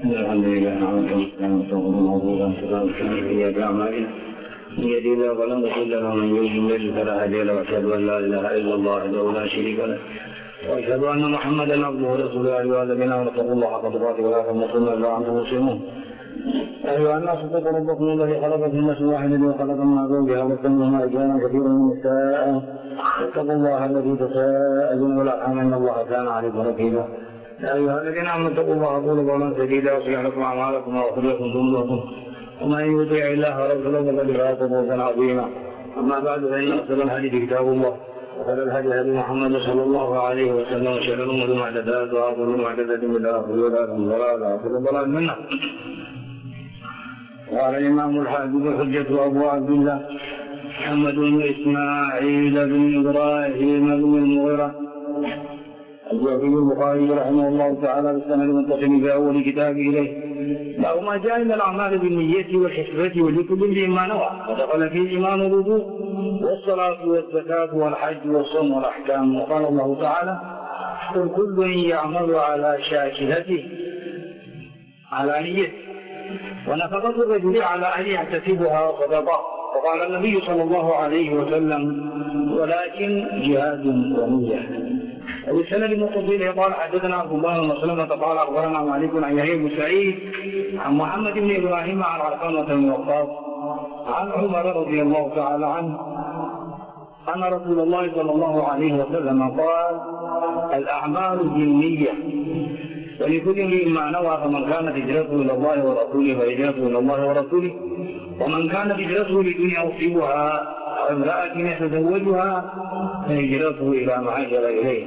الحمد لله نحمده ونستعينه بأعمالنا من يهده الله فلا مضل له ومن يضلل فلا هادي له وأشهد أن لا إله إلا الله وحده لا شريك له وأشهد أن محمدا عبده ورسوله يا أيها الذين آمنوا اتقوا الله حق تقاته ولا تموتن إلا وأنتم مسلمون. يا أيها الناس اتقوا ربكم الذي خلقكم من نفس واحدة وخلق منها زوجها وبث منهما رجالا كثيرا ونساء اتقوا الله الذي تساءلون والأرحام إن الله كان عليكم رقيبا. يا أيها الذين آمنوا اتقوا الله وقولوا قولا سديدا يصلح لكم أعمالكم ويغفر لكم ذنوبكم ومن يطع الله ورسوله فقد فاز فوزا عظيما. أما بعد فإن أفضل الحديث كتاب الله وخير الهدي هدي محمد صلى الله عليه وسلم وشر الأمور محدثاتها وكل محدثة بدعة وكل ضلالة وكل ضلال من النار. قال الإمام الحافظ الحجة أبو عبد الله محمد بن إسماعيل بن إبراهيم بن المغيرة الجوفي البخاري رحمه الله تعالى بالسند المتصل في أول كتابه إليه باب ما جاء من الأعمال بالنية والحسبة ولكل امرئ ما نوى ودخل فيه إيمان الوضوء والصلاة والزكاة والحج والصوم والأحكام. وقال الله تعالى قل كل يعمل على شاكلته على نيته ونفقة الرجل على أن يحتسبها صدقة. وقال النبي صلى الله عليه وسلم ولكن جهاد ونية. وبالسند المتصل قال حدثنا عبد الله بن مسلمة قال أخبرنا مالك عن يحيى بن سعيد عن محمد بن إبراهيم عن علقمة بن وقاص عن عمر رضي الله تعالى عنه أن رسول الله صلى الله عليه وسلم قال الأعمال بالنية ولكل امرئ ما نوى فمن كانت هجرته إلى الله ورسوله فهجرته إلى الله ورسوله ومن كانت هجرته لدنيا يصيبها أو امرأة يتزوجها فهجرته إلى ما هاجر إليه.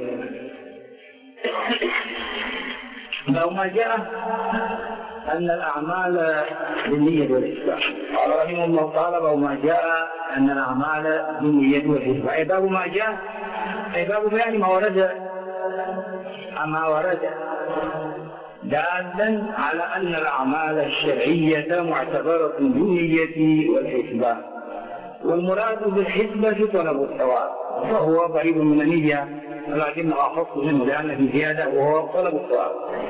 لو ما جاء أن الأعمال بالنية والإسلام قال رحمه الله تعالى لو ما جاء أن الأعمال بالنية والإسلام أي باب ما جاء أي باب بيان ما ورد دالا على أن الأعمال الشرعية معتبرة بالنية والحسبة والمراد بالحسبة طلب الثواب فهو قريب من النية لكنه أخص منه لأن في زيادة وهو طلب الثواب.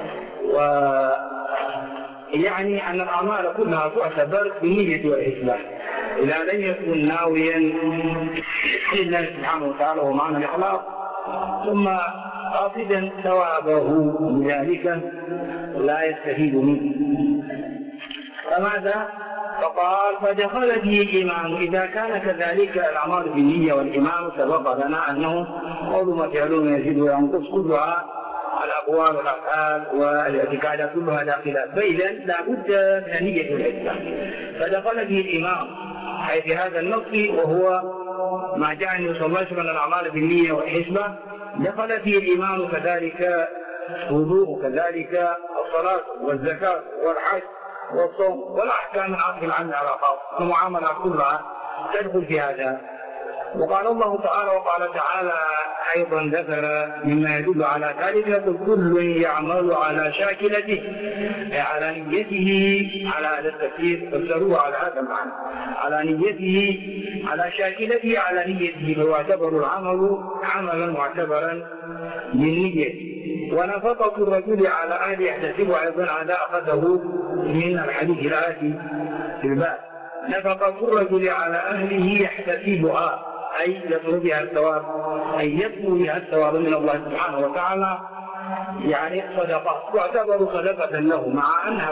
ويعني أن الأعمال كلها تعتبر بالنية والحسبة إذا لم يكن ناويا لله سبحانه وتعالى ومعنى الإخلاص ثم قاصدا ثوابه بذلك لا يستفيد منه. فماذا؟ فقال فدخل فيه الإيمان إذا كان كذلك الأعمال بالنية والإيمان سبق لنا أنه قول ما فعلون يزيد وينقص كلها الأقوال والأفعال والاعتقادات كلها داخلة فإذا لا بد من النية والإسلام. فدخل فيه الإيمان أي في هذا النص وهو ما جاء النبي صلى الله عليه وسلم من الأعمال بالنية والحسبة دخل فيه الإيمان كذلك الوضوء كذلك الصلاة والزكاة والحج والصوم والأحكام العاطفة عنها على خاص المعاملات كلها تدخل في هذا. وقال الله تعالى وقال تعالى أيضا ذكر مما يدل على ذلك يقول كل يعمل على شاكلته على نيته على هذا التفسير فسروه على هذا المعنى على نيته على شاكلته على نيته فيعتبر العمل عملا معتبرا بالنية. ونفقة الرجل على أهل يحتسبه أيضا هذا أخذه من الحديث الآتي في الباب نفقة الرجل على أهله يحتسبها أي يطلب بها الثواب أي يطلب بها الثواب من الله سبحانه وتعالى يعني صدقة تعتبر صدقة له مع أنها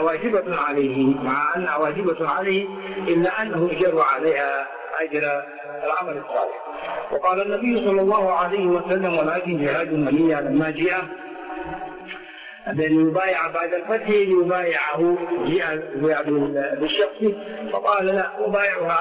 واجبة عليه إلا أنه يجر عليها أجر العمل الصالح. وقال النبي صلى الله عليه وسلم ولكن جهاد ونية لما جاء بأن يبايع بعد الفتح ليبايعه بالشخص فقال لا أبايعها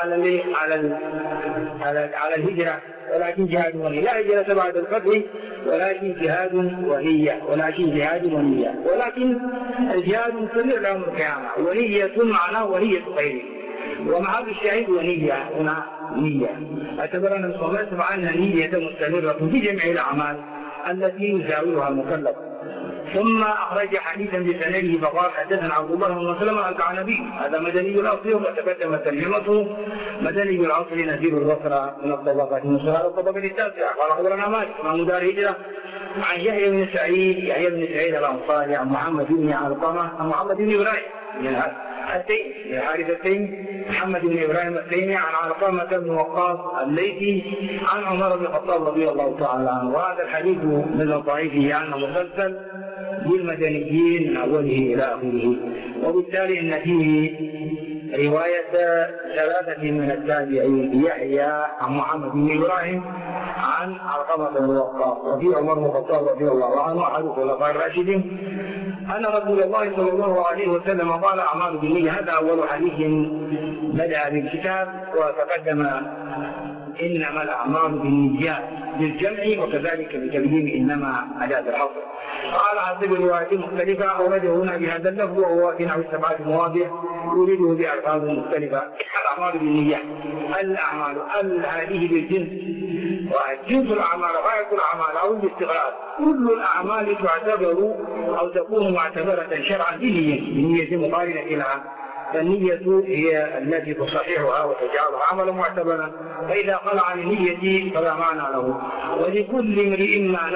على الهجرة ولكن جهاد ونية لا هجرة بعد الفتح ولكن جهاد ونية ولكن الجهاد مستمر يوم القيامة ونية معناه ونية غيره ومع الشهيد ونية هنا نية اعتبر النبي صلى الله عليه وسلم أنها نية مستمرة في جميع الأعمال التي يزاولها المكلف. ثم أخرج حديثا بسنده فقال حدثنا عبد الله بن مسلم الكعنبي هذا مدني الأصل وتقدم ترجمته مدني الأصل نزيل البصرة من الطبقة المسلمة الطبقة التاسعة قال أخبرنا مالك إمام دار الهجرة عن يحيى بن سعيد الأنصاري عن محمد بن علقمة عن محمد بن إبراهيم من الحارثتين محمد بن إبراهيم التيمي عن علقمة بن وقاص الليثي عن عمر بن الخطاب رضي الله تعالى عنه. وهذا الحديث من ضعيفه عنه مسلسل بالمدنيين من أوله إلى آخره، وبالتالي أن فيه رواية ثلاثة من التابعين يحيى عن محمد بن إبراهيم عن علقمة بن وقاص وفي عمر بن الخطاب رضي الله عنه أحد الخلفاء الراشدين أن رسول الله صلى الله عليه وسلم قال أعمال بالنية. هذا أول حديث بدأ بالكتاب، وتقدم إنما الأعمال بالنيات بالجمع وكذلك بتقديم إنما أداة الحصر. قال حسب الروايات مختلفة أورده هنا بهذا اللفظ وهو في نحو 7 مواضع يريده بألفاظ مختلفة. الأعمال بالنية، الأعمال هذه بالجنس، وجنس الأعمال غاية الأعمال أو الاستغراق، كل الأعمال تعتبر أو تكون معتبرة شرعا بنية مقارنة لها. فالنية هي التي تصححها وتجعلها عملا معتبرا، فإذا خلع عن النية فلا معنى له. ولكل امرئ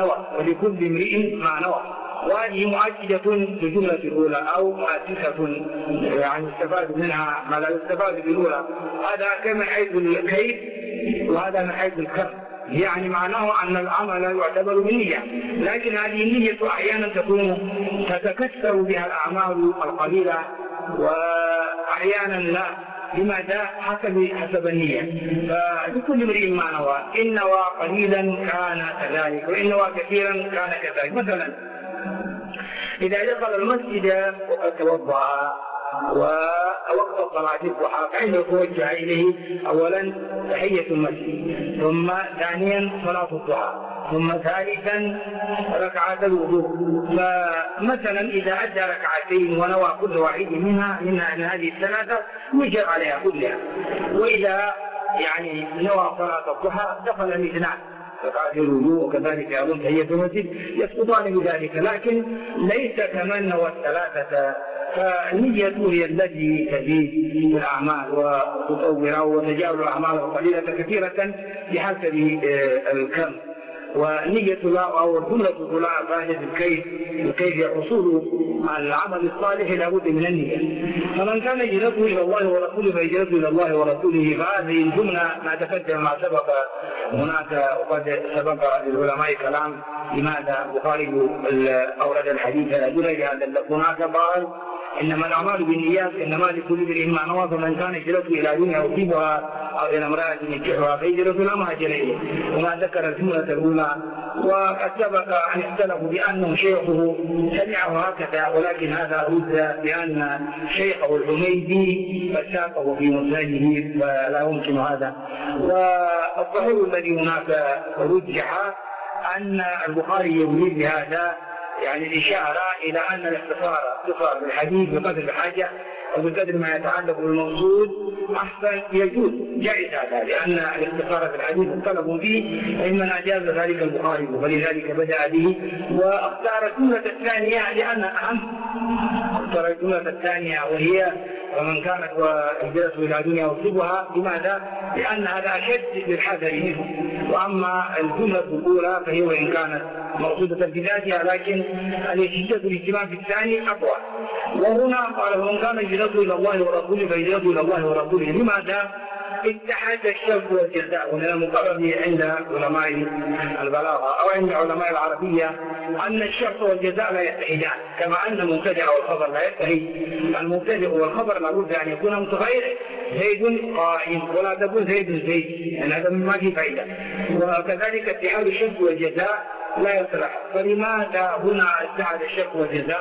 ما نوى، وهذه مؤكدة في الجملة الأولى أو مؤسسة يعني يستفاد منها ما لا يستفاد بالأولى. هذا كما حيث الكيف وهذا من حيث الكم، يعني معناه أن العمل يعتبر بالنية، لكن هذه النية أحيانا تتكسر بها الأعمال القليلة وأحيانا لا. لماذا؟ حسب النية. فلكل امرئ ما نوى، إن نوى قليلا كان كذلك، وإن نوى كثيرا كان كذلك. مثلا إذا دخل المسجد وقد توضأ ووقت صلاة الضحى فإنه توجه إليه أولا تحية المسجد، ثم ثانيا صلاة الضحى، ثم ثالثا ركعة الوضوء. فمثلا إذا أدى ركعتين ونوى كل واحد منها من هذه الثلاثة يجر عليها كلها. وإذا يعني نوى صلاة الضحى دخل الاثنان ركعة الوضوء وكذلك أظن تحية المسجد يسقطان بذلك، لكن ليس كمن نوى الثلاثة. فالنية هي التي تزيد في الأعمال وتطورها وتجعل الأعمال القليلة كثيرة بحسب الكم. والنية أو الجملة لا فائدة الكيف حصول العمل الصالح لابد من النية. فمن كان هجرته إلى الله ورسوله فهجرته إلى الله ورسوله. فهذه الجملة ما تقدم ما سبق هناك، وقد سبق للعلماء كلام لماذا البخاري أورد الحديث الأدلة لهذا. هناك قال إنما الأعمال بالنيات إنما لكل امرئ ما نوى، فمن كان هجرته إلى دنيا يصيبها أو إلى امرأة ينكحها فهجرته لا مهاجر إليه. وما ذكر الجملة الأولى. وقد سبق أن اختلفوا بأنه شيخه سمعه هكذا، ولكن هذا رد بأن شيخه الحميدي فساقه في مسنده فلا يمكن هذا. والصحيح الذي هناك رجح أن البخاري يريد بهذا يعني الإشارة إلى أن الاختصار بالحديث بقدر الحاجة وبقدر ما يتعلق بالمقصود أحسن يجوز جائز هذا، لأن الاختصار في الحديث مختلف فيه، فإما أجاز ذلك البخاري ولذلك بدأ به. واختار الجملة الثانية لأنها أهم، اختار الجملة الثانية وهي ومن كانت وهجرته إلى دنيا يصيبها. لماذا؟ لأن هذا أشد للحذر منه. وأما الجملة الأولى فهي وإن كانت مقصودة في ذاتها لكن شدة الاهتمام في الثاني أقوى. وهنا قال ومن كان هجرته إلى الله ورسوله فهجرته إلى الله ورسوله. لماذا؟ اتحاد الشرط والجزاء. ومن المقرر عند علماء البلاغة أو عند علماء العربية أن الشرط والجزاء لا يتحدان، كما أن المبتدأ والخبر لا يتحد. المبتدأ والخبر لابد أن يكون متغير، زيد قائم ولا تكون زيد، يعني هذا ما في فائدة. وكذلك اتحاد الشرط والجزاء لا يصلح. فلماذا هنا اتحاد الشرط والجزاء؟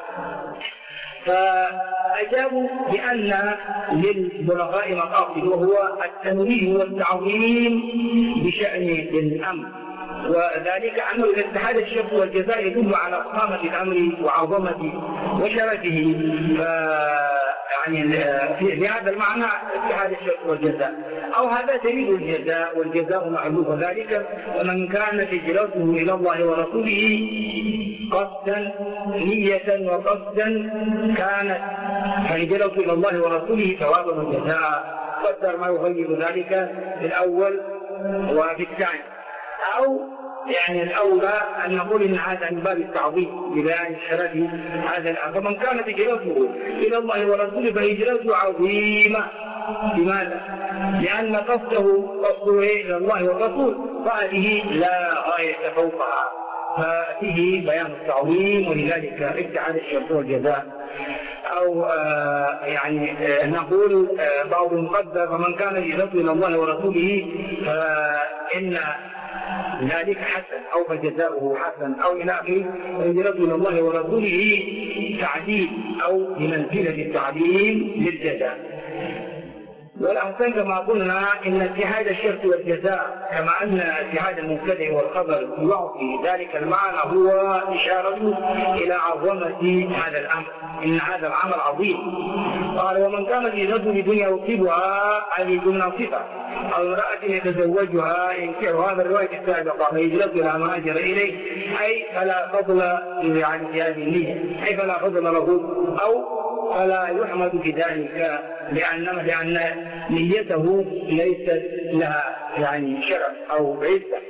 فأجابوا بأن للبلغاء مقاصد، وهو التنويه والتعظيم بشأن الأمر، وذلك أنه إذا اتحاد الشرط والجزاء يدل على قامة الأمر وعظمته وشرفه. يعني في هذا المعنى اتحاد الشرط والجزاء، أو هذا دليل الجزاء والجزاء معلوم ذلك. ومن كانت هجرته إلى الله ورسوله قصدا نية وقصدا كانت هجرته إلى الله ورسوله ثوابا وجزاء. قدر ما يغير ذلك في الأول وفي الثاني. أو يعني الأولى أن نقول إن هذا من باب التعظيم ببيان شرف هذا الأمر. فمن كانت هجرته إلى الله ورسوله فهجرته عظيمة. لماذا؟ لأن قصده إلى الله والرسول، فهذه لا غاية فوقها، ففيه بيان التعظيم، ولذلك ابتعد الشرط والجزاء. أو يعني نقول بعض المقدر فمن كان هجرته إلى الله ورسوله فإن ذلك حسن أو فجزاؤه حسن أو إلى آخره. هجرته إلى الله ورسوله تعديل أو بمنزلة التعديل للجزاء. والأحسن كما قلنا إن اتحاد الشرط والجزاء كما أن اتحاد المبتدأ والخبر يعطي ذلك المعنى هو إشارة إلى عظمة هذا الأمر، إن هذا العمل عظيم. قال ومن كان في رجل لدنيا يصيبها أي دون صفة أو امرأة يتزوجها ينكحها بالرواية السابقة فهجرته إلى ما هاجر إليه، أي فلا فضل عن هذه النية، أي فلا فضل له أو فلا يحمد بذلك لأن نيته ليست لها يعني شرف أو عزة.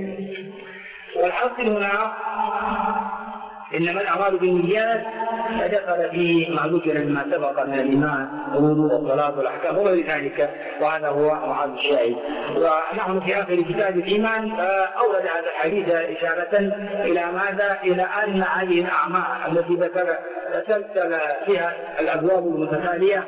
والحاصل هنا إنما الأعمال بالنيات فدخل في ما ذكر مما سبق من الإيمان الوضوء والصلاة والأحكام وغير ذلك، وهذا هو محل الشاهد. ونحن في آخر كتاب الإيمان أورد هذا الحديث إشارة إلى ماذا؟ إلى أن هذه الأعمال التي تسلسل فيها الأبواب المتتالية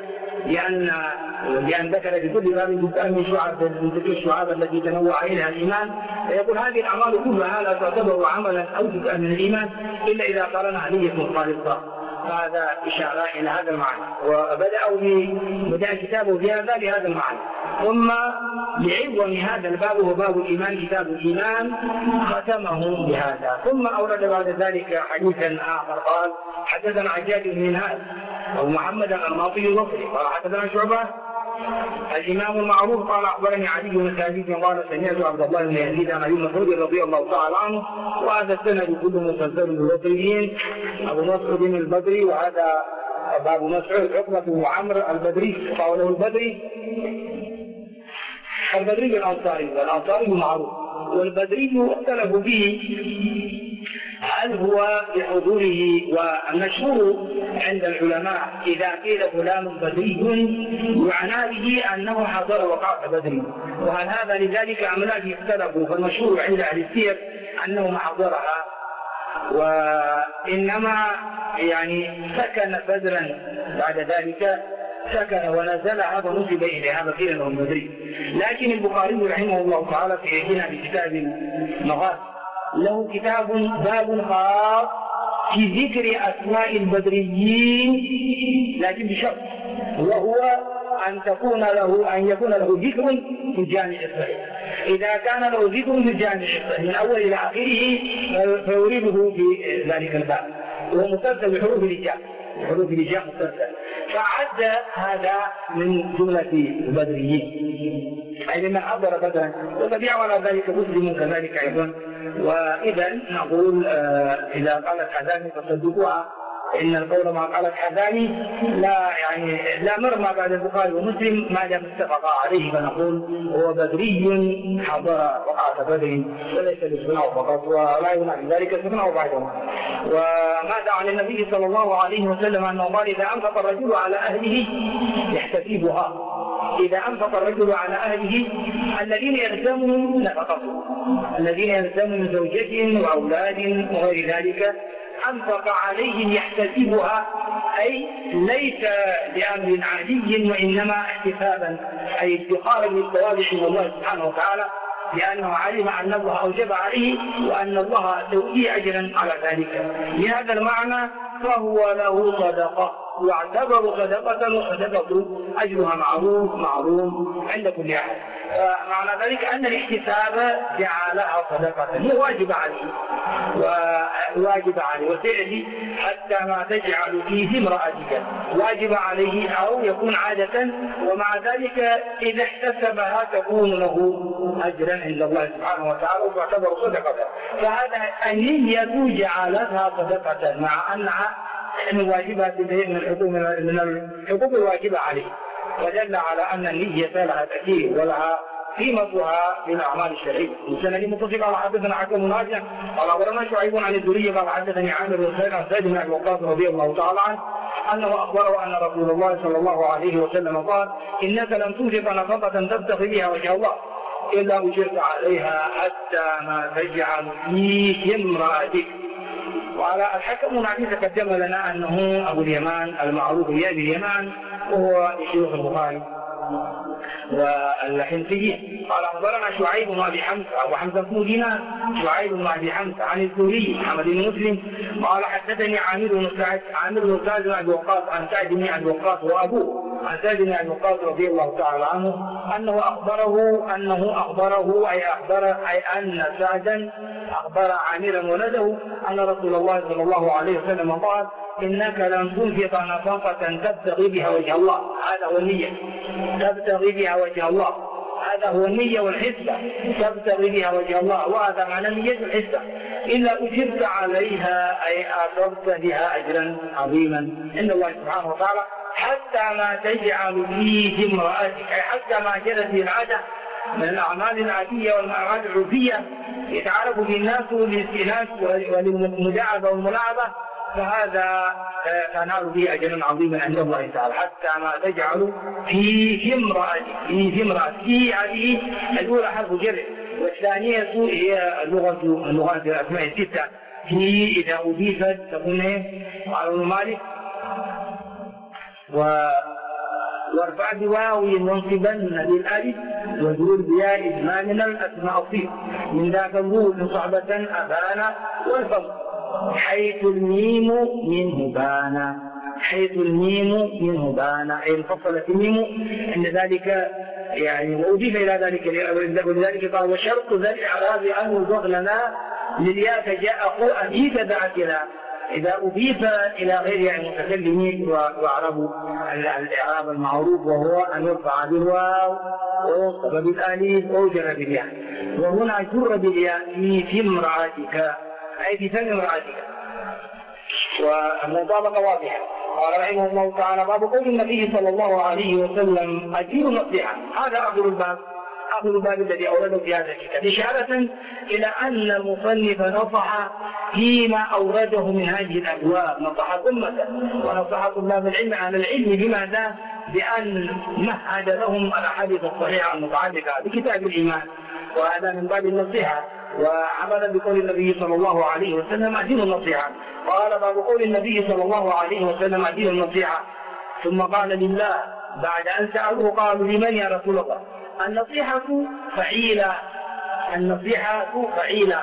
لأن ذكر في كل باب من تلك الشعاب التي تنوع إليها الإيمان، فيقول هذه الأعمال كلها لا تعتبر عملا أو جزءا من الإيمان إلا إذا قرنها نية خالصة. هذا إشارة إلى هذا المعنى، وبدأوا بدأ كتابه في هذا بهذا المعنى. ثم لعظم هذا الباب وهو باب الإيمان كتاب الإيمان ختمه بهذا. ثم أورد بعد ذلك حديثا آخر قال حدثنا عجاج بن منهال ومحمد الأنماطي البصري قال حدثنا شعبة الإمام المعروف قال أخبرني علي بن ثابت قال سمعت عبد الله بن يزيد عن أبي مسعود رضي الله تعالى عنه، وهذا السند كله مسلسل بالبصريين أبو مسعود البدري، وهذا أبو مسعود عقبة وعمر البدري قوله البدري الأنصاري معروف، والبدري اختلفوا به هل هو بحضوره، والمشهور عند العلماء إذا قيل فلان بدري يعنى به أنه حضر وقعة بدر، وهل هذا لذلك أم لا اختلفوا، فالمشهور عند أهل السير أنه ما حضرها، وإنما يعني سكن بدرا بعد ذلك سكن ونزل هذا نسب إليه هذا قيل له بدري. لكن البخاري رحمه الله تعالى في يدنا بكتاب المغازي له كتاب باب خاص في ذكر أسماء البدريين، لكن بشرط وهو أن يكون له ذكر في الجامع الصحيح. إذا كان له ذكر في الجامع الصحيح من أول إلى آخره فيريده في ذلك الباب، وهو مسلسل بحروف الهجاء مسلسل، فعد هذا من جملة البدريين أي من حضر بدرا، وتبيع على ذلك مسلم كذلك أيضا. وإذا نقول إذا قالت حذاني فصدقوها، إن القول ما قالت حذاني لا مرمى بعد البخاري ومسلم ما دام اتفقا عليه، فنقول هو بدري حضر وقعة بدر وليس الاستثناء فقط، ولا يمنع ذلك الاستثناء بعدهم. وماذا عن النبي صلى الله عليه وسلم أنه قال إذا أنفق الرجل على أهله يحتسبها، إذا أنفق الرجل على أهله الذين يلزمهم نفقته، الذين يلزمهم من زوجة وأولاد وغير ذلك أنفق عليهم يحتسبها، أي ليس بأمر عادي وإنما احتسابا، أي ادخارا للثواب عند الله سبحانه وتعالى، لأنه علم أن الله أوجب عليه وأن الله يؤتي أجرا على ذلك. لهذا المعنى فهو له صدقة يعتبر صدقة، وصدقة أجرها معروف عند كل أحد. معنى ذلك أن الاحتساب جعلها صدقة هي واجب عليه وسعدي حتى ما تجعل فيه امرأتك واجب عليه أو يكون عادة، ومع ذلك إذا احتسبها تكون له أجرا عند الله سبحانه وتعالى وتعتبر صدقة. فهذا النية جعلتها صدقة مع أنها من واجبات من الحقوق الواجبة عليه، ودل على أن النية لها تأثير ولها قيمتها في الأعمال الشرعية. السند متصل قال حدثنا حكم نافع قال أخبرنا شعيب عن الزهري قال حدثني عامر بن سعيد بن أبي وقاص رضي الله تعالى عنه أنه أخبره أن رسول الله صلى الله عليه وسلم قال: إنك لن تنفق نفقة تبتغي بها وجه الله إلا أجرت عليها حتى ما تجعل في امرأتك. وعلى الحكم الحديث تقدم لنا أنه أبو اليمان المعروف بأبي اليمان وهو شيوخ البخاري والحنفيين. قال أخبرنا شعيب بن أبي حمزة أبو حمزة بن دينار شعيب بن أبي حمزة عن الزهري محمد بن مسلم قال حدثني عامر بن سعد بن أبي وقاص عن سعد بن أبي وقاص وأبوه عن سعد بن أبي وقاص رضي الله تعالى عنه أنه أخبره أي أن سعدا أخبر عامرا ولده أن رسول الله صلى الله عليه وسلم قال: إنك لن تنفق نفقة تبتغي بها وجه الله. هذا هو النية، تبتغي بها وجه الله، هذا هو النية والحسبة، تبتغي بها وجه الله، وهذا معنى النية والحسبة. إلا أجرت عليها أي أصبت بها أجرا عظيما عند الله سبحانه وتعالى حتى ما تجعل في امرأتك، أي حتى ما جرت به العادة من الأعمال العادية والأعمال العرفية يتعرف به الناس للاستئناس وللمداعبة والملاعبة، فهذا تنال به أجرا عظيما عند الله تعالى حتى ما تجعل في امرأتك. في هذه الأولى حرف جر، والثانية هي اللغات الأسماء الستة. في إذا أضيفت تكون على المالك وارفع بواو وانصبن للالف وزول بياء إدمامنا الأسماء الصيغ من ذاك الظهور من صعبة أبانا والفم حيث الميم منه بانا أي انفصلت الميم عند ذلك يعني وأضيف إلى ذلك ولذلك قال: وشرط ذا الإعراب أن يضاف لنا للياء فجاء قوء أبيك ذاكرا. إذا أضيف إلى غير المتكلمين وأعربوا الإعراب المعروف وهو أن يرفع بالواو وينصب بالألف أو جر بالياء، وهنا جر بالياء في امرأتك أي في فم امرأتك. والمطابقة واضحة. قال رحمه الله تعالى: باب قول النبي صلى الله عليه وسلم: أجير نصيحة. هذا آخر الباب الذي أورده في هذا الكتاب إشارة إلى أن المصنف نصح فيما أورده من هذه الأبواب، نصح أمته ونصح طلاب العلم على العلم بماذا؟ بأن مهد لهم الأحاديث الصحيحة المتعلقة بكتاب الإيمان، وهذا من باب النصيحة. وعمل بقول النبي صلى الله عليه وسلم: أدين النصيحة. قال: باب قول النبي صلى الله عليه وسلم: أدين النصيحة. ثم قال لله بعد أن سألوه قالوا: لمن يا رسول الله؟ النصيحة فعيلة،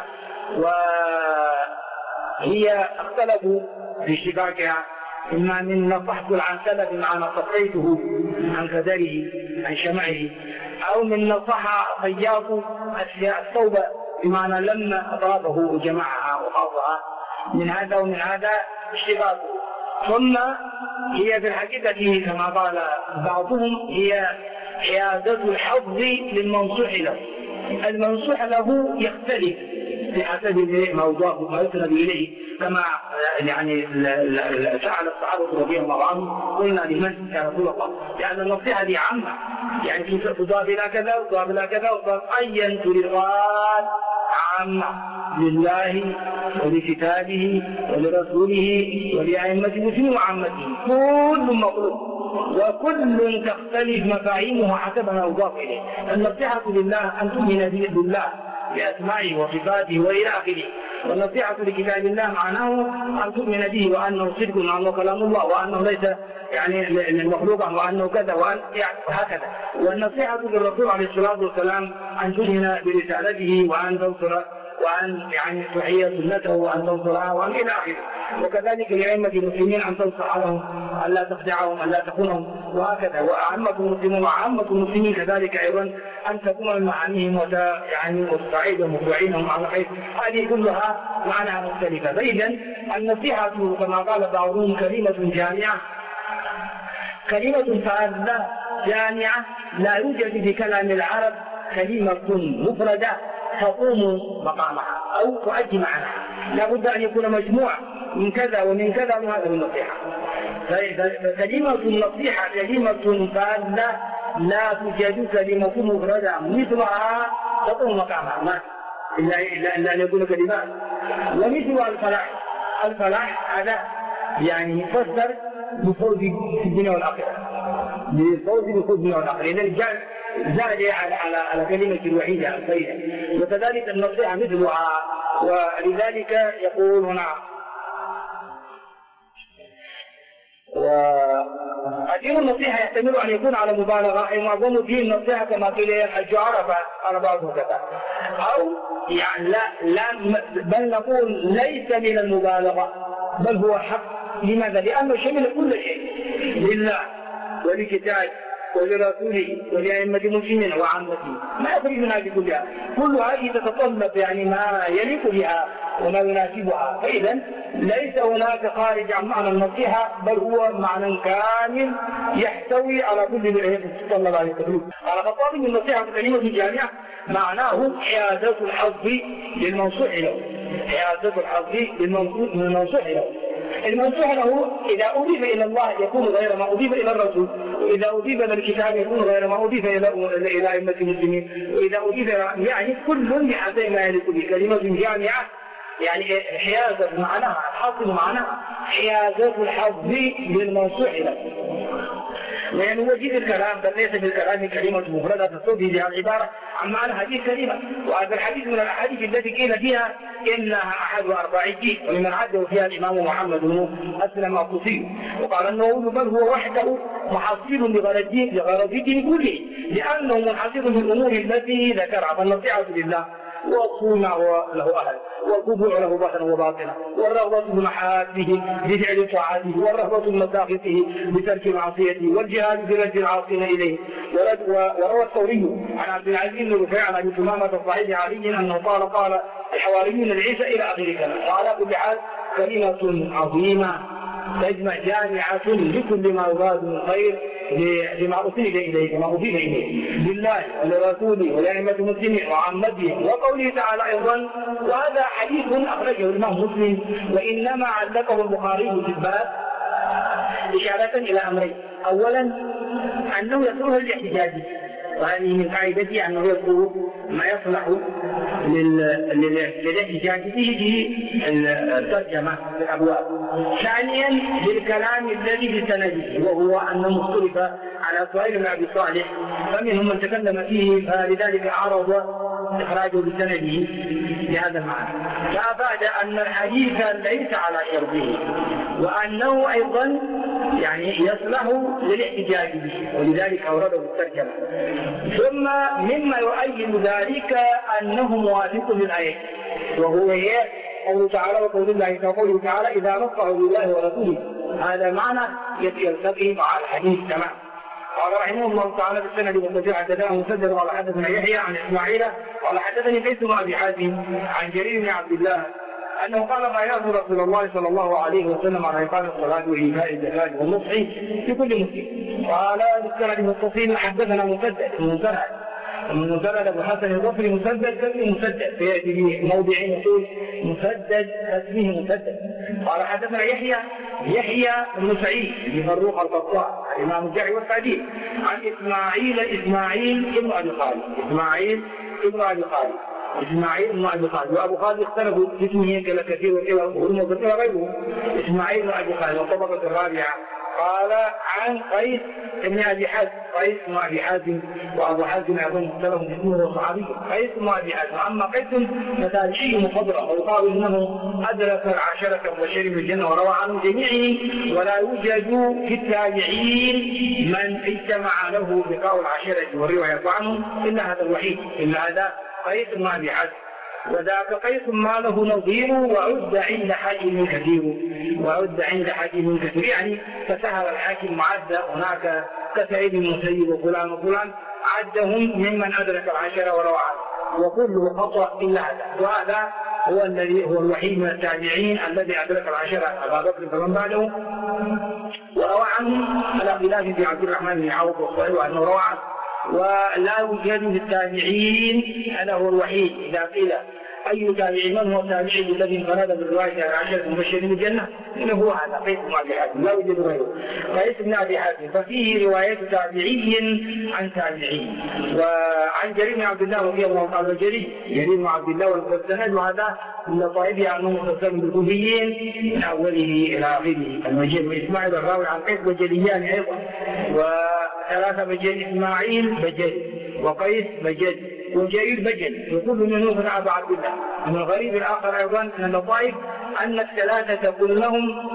وهي اختلفوا في اشتقاقها، إما من نصحت عن سلف معنى صفيته عن كدره عن شمعه، أو من نصح خياط الثوب بمعنى لما أضافه وجمعها وخاضها، من هذا ومن هذا اشتقاقه. ثم هي في الحقيقة كما قال بعضهم هي عيادة الحظ للمنصوح له. المنصوح له يختلف بحسب ما يسند إليه، كما يعني فعل الصحابة رضي الله عنهم: قلنا لمن يا رسول الله؟ لأن النصيحة دي عامة، يعني تضاف إلى كذا وتضاف إلى كذا وتضاف أيا تريد عامة لله ولكتابه ولرسوله ولأئمة المسلمين وعامته، كل مطلوب وكل تختلف مفاهيمه حسب ما يضاف إليه. النصيحة لله أن تؤمن بالله بأسمائه وصفاته وإلى آخره، والنصيحة لكتاب الله معناه أن تؤمن به وأنه صدق وأنه كلام الله وأنه ليس يعني مخلوقا وأنه كذا وهكذا. والنصيحة للرسول عليه الصلاة والسلام أن تؤمن برسالته وأن تنصر وأن يعني تحيي سنته وأن تنصرها وأن إلى آخره. وكذلك لأئمة المسلمين أن تنصح لهم، أن لا تخدعهم، أن لا تخونهم، وهكذا. وأعمة المسلمين وعامة المسلمين كذلك أيضا أن تكون من معانيهم يعني وتساعدهم وتعينهم على الخير. هذه كلها معناها مختلفة. فإذا النصيحة كما قال بعضهم كلمة جامعة، كلمة فاذة جامعة، لا يوجد في كلام العرب كلمة مفردة تقوم مقامها أو تؤدي معناها، لا بد أن يكون مجموع من كذا ومن كذا من هذه النصيحة. فكلمة النصيحة كلمة فاذة لا توجد كلمة مفردة مثلها تقوم مقامها إلا أن يكون كلمات. ومثل الفلاح هذا يعني يفسر بفوز في الدنيا والآخرة، بالفوز بفوز الدنيا والآخرة، إذا زاد على كلمة الوحيدة الخير. وكذلك النصيحة مثلها. ولذلك يقول هنا ودين النصيحة يحتمل أن يكون على مبالغة، أي معظم دين النصيحة كما قيل الحج عرفة على بعضه كذا، أو يعني لا بل نقول ليس من المبالغة بل هو حق. لماذا؟ لأنه شمل كل شيء لله ولكتابه ولرسوله ولأئمة المسلمين وعامته، ما يخرج من هذه كلها. كل هذه تتطلب يعني ما يليق بها وما يناسبها. فإذا ليس هناك خارج عن معنى النصيحة، بل هو معنى كامل يحتوي على كل ما يتطلب عليه التكليف. على خطاب النصيحة كلمة جامعة معناه حيازة الحظ للمنصوح له، حيازة الحظ للمنصوح له. المنصوح له إذا أضيف إلى الله يكون غير ما أضيف إلى الرسول، وإذا أضيف إلى الكتاب يكون غير ما أضيف إلى أئمة المسلمين، وإذا أضيف يعني كل بحسب ما يليق به. كلمة جامعة يعني حيازة معناها الحظ، معناها حيازة الحظ للمنصوح له. لأن وجد الكلام بل ليس بالكلام كلمة مفردة تستوفي بها العبارة عن معنى هذه الكلمة. وهذا الحديث من الأحاديث التي قيل فيها إنها أحد أربع الدين، ومن عده فيها الإمام محمد بن أسلم الطوسي. وقال النووي بل هو وحده محصل لغرض الدين كله، لأنه منحصر بالأمور التي ذكرها. فالنصيحة لله والصوم له أهل، والخضوع له ظاهرا وباطنا، والرغبة بمحابه بفعل طاعته، والرغبة بمساخطه بترك معصيته، والجهاد برد العاصين إليه. وروى الثوري عن عبد العزيز بن رفيع عن أبي ثمامة الصحيح علي أنه قال الحواريون لعيسى إلى آخر كلام. وعلى كل حال كلمة عظيمة تجمع جامعة لكل ما يراد من خير لما أضيف إليه لله ولرسوله ولأئمة المسلمين وعامته. وقوله تعالى أيضا، وهذا حديث أخرجه الإمام مسلم، وإنما علقه البخاري في الباب إشارة إلى أمرين. أولا أنه يصلح للاحتجاج، وهذه من قاعدته أنه يذكر ما يصلح للاحتجاج به في الترجمة في الأبواب. ثانيا للكلام الذي بسنده، وهو أنه اختلف على سؤال بن أبي صالح، فمنهم من تكلم فيه فلذلك عرض إخراجه بسنده بهذا المعنى. فأفاد أن الحديث ليس على شرطه، وأنه أيضا يعني يصلح للاحتجاج به، ولذلك أورده الترجمة. ثم مما يؤيد ذلك أنه موافق للآية، وهو قوله تعالى وقول الله تعالى إذا نصحوا لله ورسوله. هذا معنى يلتقي مع الحديث تمام. قال رحمه الله تعالى بالسند والذي حدثنا مسدد قال حدثنا يحيى عن إسماعيل قال حدثني قيس بن أبي حازم عن جرير بن عبد الله أنه قال ما يأمر رسول الله صلى الله عليه وسلم على إقام الصلاة وإيتاء الزكاة والنصح في كل مسلم. قال بالسند المتصل حدثنا مسدد أبو حسن البصري مسدد كاسمه مسدد فيأتي بموضع يقول مسدد كاسمه مسدد. قال حدثنا يحيى بن سعيد بن فروخ القطاع الإمام الجعي والتعديل عن إسماعيل بن أبي خالد وأبو خالد اختلفوا في اسمه كثير وغيره. إسماعيل بن أبي خالد والطبقة الرابعة. قال عن قيس بن أبي حازم وأبو حازم أظن اختلفوا في اسمه وصحابي قيس بن أبي حازم. أما قيس فتابعي مخضرم، ويقال إنه أدرك العشرة المبشرين بالجنة وروى عنهم جميعهم، ولا يوجد في التابعين من اجتمع له لقاء العشرة والرواية عنهم إلا هذا الوحيد، إلا هذا قيس بن أبي حازم. وذاك قيس ما له نظير وعد عند حاكم كثير، يعني فسهل الحاكم عد هناك كسعيد المسيب وفلان عدهم ممن أدرك العشرة وروى عنه، وكله خطأ إلا هذا. وهذا هو الذي هو الوحيد من التابعين الذي أدرك العشرة أبا بكر فمن بعده وروى عنه على خلاف في عبد الرحمن بن عوف وصحيح أنه روى عنه. ولا يوجد في التابعين هذا هو الوحيد. إذا قيل أي تابعي من هو التابعي الذي انفرد بالرواية عن عشرة المبشرين بالجنة؟ إنه هو هذا قيس بن أبي حاتم، لا يوجد غيره، قيس بن أبي حاتم. ففيه رواية تابعي عن تابعي. وعن جرير بن عبد الله رضي الله عنه، جرير بن عبد الله والسند، وهذا من لطائفه أنه متصل بالكوفيين من أوله إلى آخره. المجيد وإسماعيل الراوي عن قيس بجليان أيضا، وثلاثة بجل، إسماعيل بجل وقيس بجل وجرير بجل، وكل منهم ابن أبي عبد الله. من الغريب الآخر أيضا من اللطائف أن الثلاثة كلهم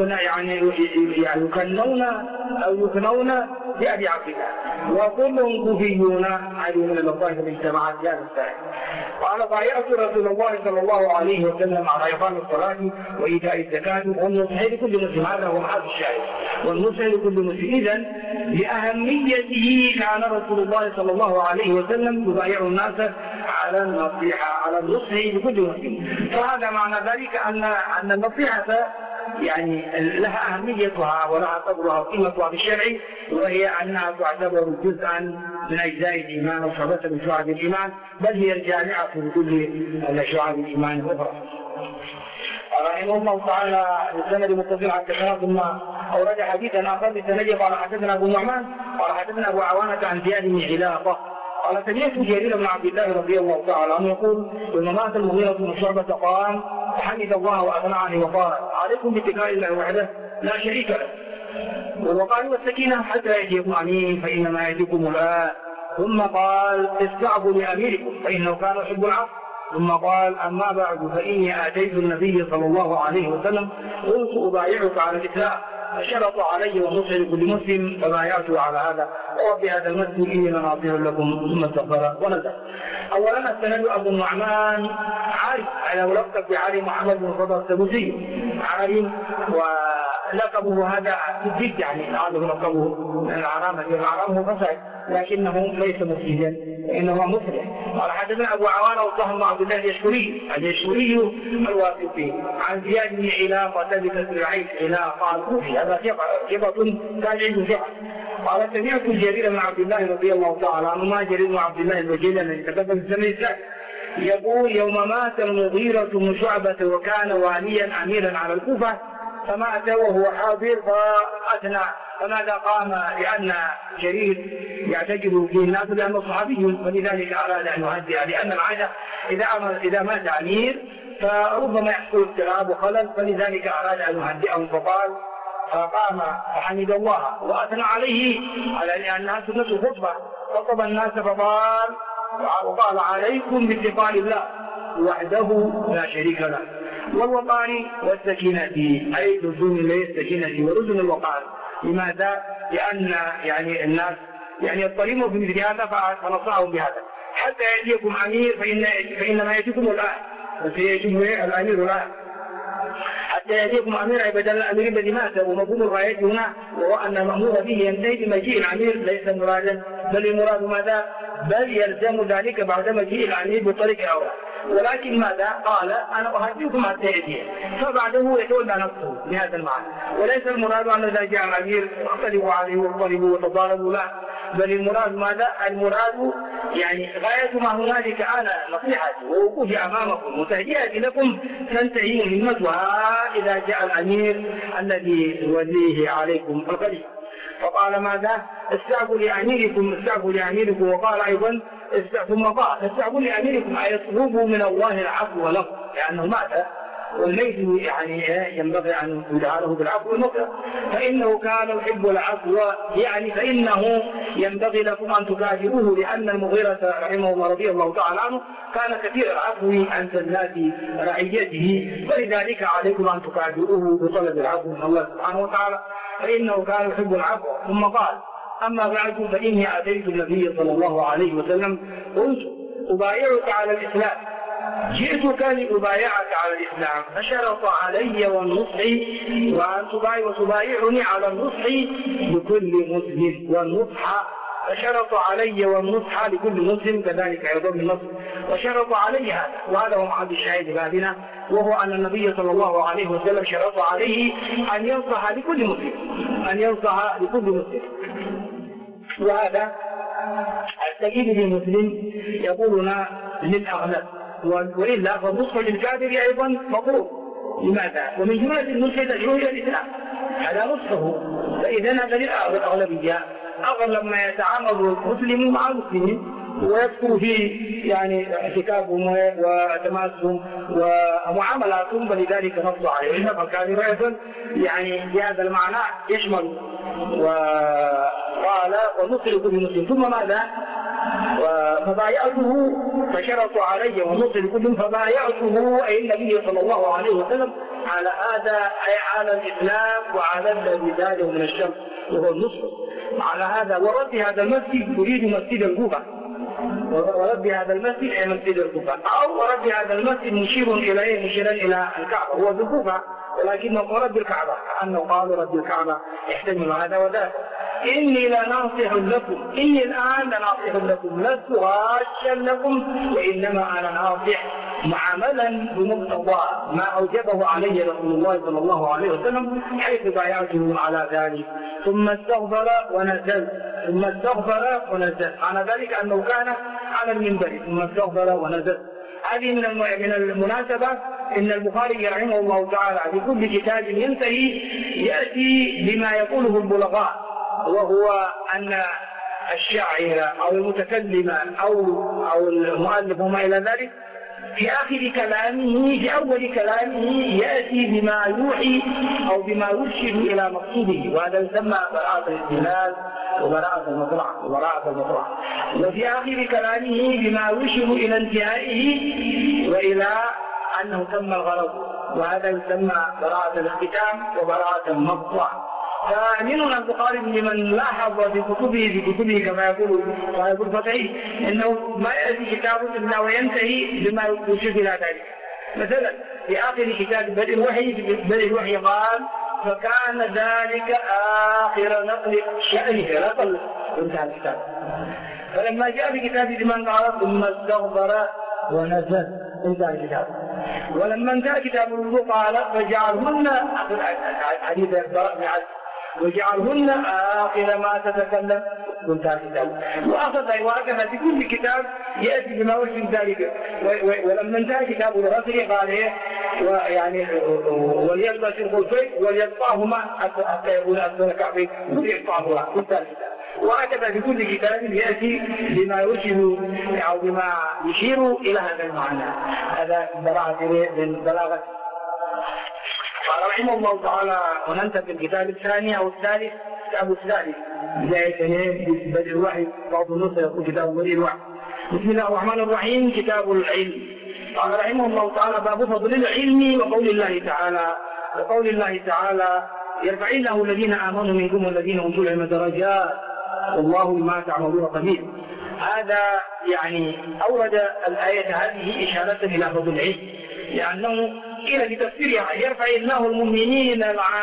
يكنون أو يكنون بأبي عبد الله، وكلهم كوفيون. هذه من اللطائف التي اجتمعت في هذا السائل. قال: بايعت رسول الله صلى الله عليه وسلم على إقام الصلاة وإيتاء الزكاة والنصح لكل مسلم. هذا هو محل الشاهد، والنصح لكل مسلم. إذن لأهميته كان رسول الله صلى الله عليه وسلم يبايع الناس على النصيحة، على النصح لكل مسلم. فهذا معنى ذلك أن النصيحة لها أهميتها ولها قدرها وقيمتها في الشرع، وهي أنها تعتبر جزءا من أجزاء الإيمان وشعبة من شعب الإيمان، بل هي الجامعة لكل شعب الإيمان الأخرى. رحمه الله تعالى السند متصل عن كثير، ثم أورد حديثا آخر بسند قال: حدثنا أبو النعمان قال حدثنا أبو عوانة عن زياد بن علاقة قال: سمعت جرير بن عبد الله رضي الله تعالى عنه يقول: لما مات المغيرة بن شعبة قام فحمد الله وأثنى عليه وقال: عليكم باتقاء الله وحده لا شريك له، والوقار والسكينة حتى يأتيكم أمين فإنما يأتيكم الآن. ثم قال: استعفوا لأميركم فإنه كان يحب العفو. ثم قال: أما بعد فإني آتيت النبي صلى الله عليه وسلم قلت أبايعك على الإسلام، فشرط علي ونصح لكل مسلم فبايعته على هذا. وفي هذا المسجد إني مناصر لكم. ثم استغفر ونزل. أولا السند أبو النعمان عارف على لقب بعلي محمد بن فضل السدوسي، عالم ولقبه هذا جد، هذا لقبه من العرامة. العرام هو فساد لكنه ليس مفسدا، إنه مفلح. قال: حدثنا أبو عوانة وطه بن عبد الله اليشكري الواسطي عن زياد بن علاقة بكسر العين علاقة الكوفي، هذا ثقة تابع ثقة. قال: سمعت جرير بن عبد الله رضي الله تعالى عنه، ما جرير بن عبد الله الوجيل الذي تقدم في الزمن الثاني، يقول: يوم مات المغيرة بن شعبة وكان واليا أميرا على الكوفة، فمات وهو حاضر فأثنى. فماذا قام؟ لأن جرير يعتقد فيه الناس لأنه صحابي، فلذلك أراد أن يهدئ، لأن العادة إذا مات أمير فربما يحصل اضطراب وخلل، فلذلك أراد أن يهدئهم. فقام فحمد الله وأثنى عليه على أنها سنة خطبة، خطب الناس وقال: عليكم باتقاء الله وحده لا شريك له، والوقار والسكينة، أي لزوم السكينة ولزوم الوقار. لماذا؟ لأن الناس يضطرموا في مثل هذا، فنصحهم بهذا. حتى يأتيكم أمير فإنما يأتيكم الآن، وسيأتيكم الأمير الآن. حتى يأتيكم أمير أي بدل الأمير الذي مات. ومفهوم الغاية هنا وهو أن المأمور به ينتهي بمجيء الأمير، ليس مرادا، بل المراد ماذا؟ بل يلزم ذلك بعد مجيء الأمير بطريق أولى. ولكن ماذا؟ قال: أنا أهديكم حتى يأتيه، فبعده يتولى نفسه بهذا المعنى. وليس المراد أن إذا جاء الأمير اختلفوا عليه واضطربوا وتضاربوا، لا، بل المراد ماذا؟ المراد غاية ما هنالك أنا نصيحتي ووقوفي أمامكم وتهدئتي لكم تنتهي مهمتها إذا جاء الأمير الذي يوليه عليكم الخليفة. فقال ماذا؟ استعفوا لأميركم. وقال أيضا: ثم قال: استعفوا لأميركم، أي اطلبوا من الله العفو له، لأنه مات والميت ينبغي أن يدعى له بالعفو والمغفرة، فإنه كان يحب العفو، فإنه ينبغي لكم أن تكافئوه، لأن المغيرة رحمه الله رضي الله تعالى عنه كان كثير العفو عن سلات رعيته، فلذلك عليكم أن تكافئوه بطلب العفو من الله سبحانه وتعالى، فإنه كان يحب العفو. ثم قال: أما بعد فإني أتيت النبي صلى الله عليه وسلم قلت أبايعك على الإسلام، جئتك لأبايعك على الإسلام، فشرط علي والنصح وتبايعني على النصح لكل مسلم، والنصح فشرط علي والنصح لكل مسلم، كذلك أيضا النصح وشرط علي هذا. وهذا هو محل الشاهد بابنا، وهو أن النبي صلى الله عليه وسلم شرط عليه أن ينصح لكل مسلم، وهذا التأكيد للمسلم يقولنا للأغلب، وإلا فالنصح للكافر أيضا مطلوب. لماذا؟ ومن جملة النصح تدعو إلى الإسلام، هذا نصحه. فإذا هذا للأغلبية، أغلب ما يتعامل المسلم مع المسلمين ويدخل في يعني احتكاكهم وتماسهم ومعاملاتهم، فلذلك نص عليهم. فالكافر أيضا يعني بهذا المعنى يشمل. وقال ونصر كل مسلم. ثم ماذا؟ فبايعته فشرطوا علي ونصر كل، فبايعته أي النبي صلى الله عليه وسلم على هذا، أي على الإسلام وعلى الذي زاده من الشرك وهو النصر على هذا. ورد هذا المسجد يريد مسجد الكوفة، ورد هذا المسجد أي مسجد الكوفة، أو ورد هذا المسجد مشير إليه مشيرا إلى الكعبة، هو بالكوفة ولكنه رد الكعبة، كأنه قالوا رد الكعبة يحتمل هذا وذاك. إني لناصح لكم، إني الآن لناصح لكم، لست غاشا لكم، وإنما أنا ناصح معاملا بمقتضى ما أوجبه علي رسول الله صلى الله عليه وسلم حيث بايعته على ذلك. ثم استغفر ونزل، ثم استغفر ونزل، معنى ذلك أنه كان على المنبر ثم استغفر ونزل. هذه من المناسبة إن البخاري رحمه الله تعالى في كل كتاب ينتهي يأتي بما يقوله البلغاء، وهو أن الشاعر أو المتكلم أو المؤلف وما إلى ذلك في آخر كلامه في أول كلامه يأتي بما يوحي أو بما يرشد إلى مقصوده، وهذا يسمى براءة الاستدلال وبراءة المطرح. وفي آخر كلامه بما يرشد إلى انتهائه وإلى أنه تم الغرض، وهذا يسمى براءة الاختتام وبراءة المطلع. فمن البخاري لمن لاحظ في كتبه كما يقول فتحي انه ما ياتي كتاب الا وينتهي بما يشير الى ذلك. مثلا في اخر كتاب بدء الوحي قال فكان ذلك اخر نقل شأنه، نقل انتهى الكتاب. فلما جاء في كتاب لمن قال ثم استغفر ونزل انتهى الكتاب. ولما انتهى كتاب الوضوء قال فجعلهن حديث البراء بن عازب وجعلهن آخر ما تتكلم وانتهى الكتاب. وهكذا في كل كتاب يأتي بما وجه ذلك. ولما انتهى كتاب الغسل قال ايه ويعني وليلبس الخفين وليقطعهما حتى يكون أسفل كعبه وليقطعهما وانتهى الكتاب. وهكذا في كل كتاب يأتي بما يرشد أو بما يشير إلى هذا المعنى. هذا براءة من بلاغة. قال رحمه الله تعالى وننتهي الكتاب الثاني أو الثالث، الكتاب الثالث بداية بدء الوحي، بعض النص يقول كتاب بدء الوحي. بسم الله الرحمن الرحيم. كتاب العلم. قال رحمه الله تعالى باب فضل العلم وقول الله تعالى يرفع الله الذين آمنوا منكم والذين أوتوا العلم درجات والله بما تعملون خبير. هذا يعني أورد الآية هذه إشارة إلى فضل العلم، لأنه قيل في تفسيرها يرفع الله المؤمنين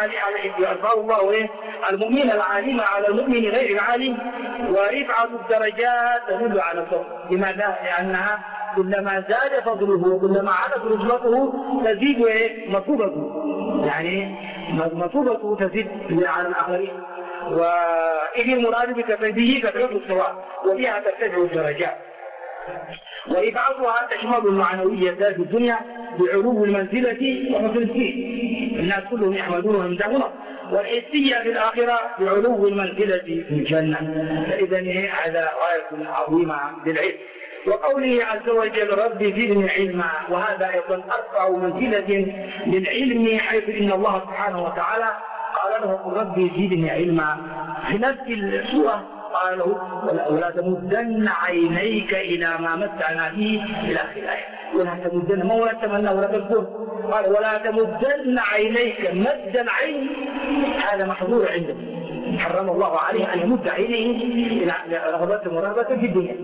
المؤمن العالم على المؤمن غير العالم، ورفعة الدرجات تدل على الفضل. لماذا؟ لأنها كلما زاد فضله وكلما علت رتبته تزيد مثوبته، يعني مثوبته تزيد على الآخرين. وإذ المراد بتفريده كثرة الثواب وبها ترتفع الدرجات. ورفعتها تشمل المعنويات في الدنيا بعلو المنزلة وحسن الدين، الناس كلهم يحمدون ويمدحون، والحسية في الآخرة بعلو المنزلة في الجنة. فإذا هذا غاية عظيمة للعلم. وقوله عز وجل رب زدني علما، وهذا أيضا أرفع منزلة للعلم، حيث إن الله سبحانه وتعالى قال له رب زدني علما. في نفس السورة قال له ولا تمدن عينيك إلى ما متعنا به إلى آخر الآية. ولا تمدن، ما ولا تمنى ولا تذكر، قال ولا تمدن عينيك. مد العين هذا محظور عنده، حرم الله عليه أن يمد عينيه إلى رغبة ورهبة في الدنيا.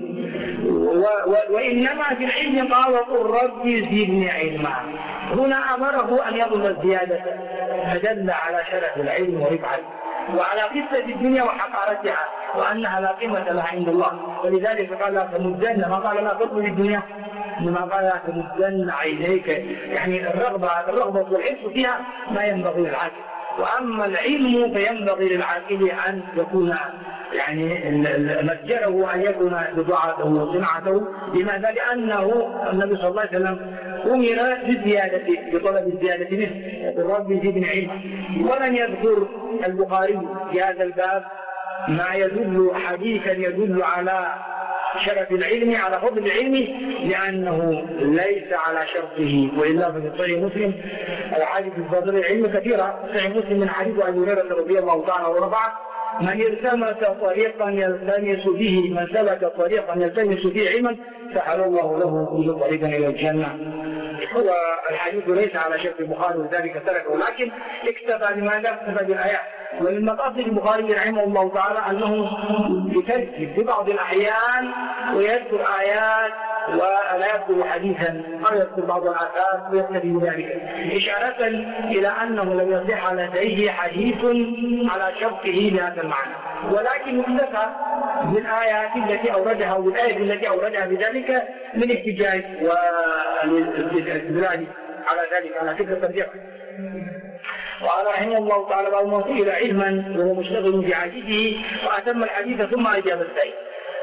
وإنما في العلم قال قل رب زدني علما. هنا أمره أن يطلب الزيادة، فدل على شرف العلم ورفعته وعلى قصة الدنيا وحقارتها وأنها لا قيمة لها عند الله. ولذلك قال لا تمدن، ما قال لا تطلب الدنيا، إنما قال لا تمدن عينيك، يعني الرغبة والحرص فيها ما ينبغي للعاقل. وأما العلم فينبغي للعاقل أن يكون يعني مسجله أن يكون بضاعته وصنعته. لماذا؟ لأنه النبي صلى الله عليه وسلم أمر بطلب الزيادة منه، يقول رب زدني علما. ولم يذكر البخاري في هذا الباب ما يدل حديثا يدل على شرف العلم، على فضل العلم، لأنه ليس على شرطه. وإلا ففي صحيح مسلم الحديث في فضل العلم كثيرة. صحيح مسلم من حديث أبي هريرة رضي الله تعالى ورضاه: من التمس طريقا يلتمس به، من سلك طريقا يلتمس به علما سهل الله له كل طريقا إلى الجنة. هو الحديث ليس على شرط البخاري ولذلك تركه، لكن اكتفى بماذا؟ اكتفى بالآيات. ومن مقاصد البخاري رحمه الله تعالى أنه يترجم في بعض الأحيان ويذكر آيات ولا يذكر حديثا أو يذكر بعض الآثار ويكتفي بذلك، إشارة إلى أنه لم يصح لديه حديث على شرطه بهذا المعنى، ولكن اكتفى بالآيات التي أوردها والآية التي أوردها بذلك من احتجاج والاستدلال على ذلك، على فكرة الترجمة. وقال رحمه الله تعالى: باب من سئل علما وهو مشتغل بعاجزه وأتم الحديث ثم أجاب السائل.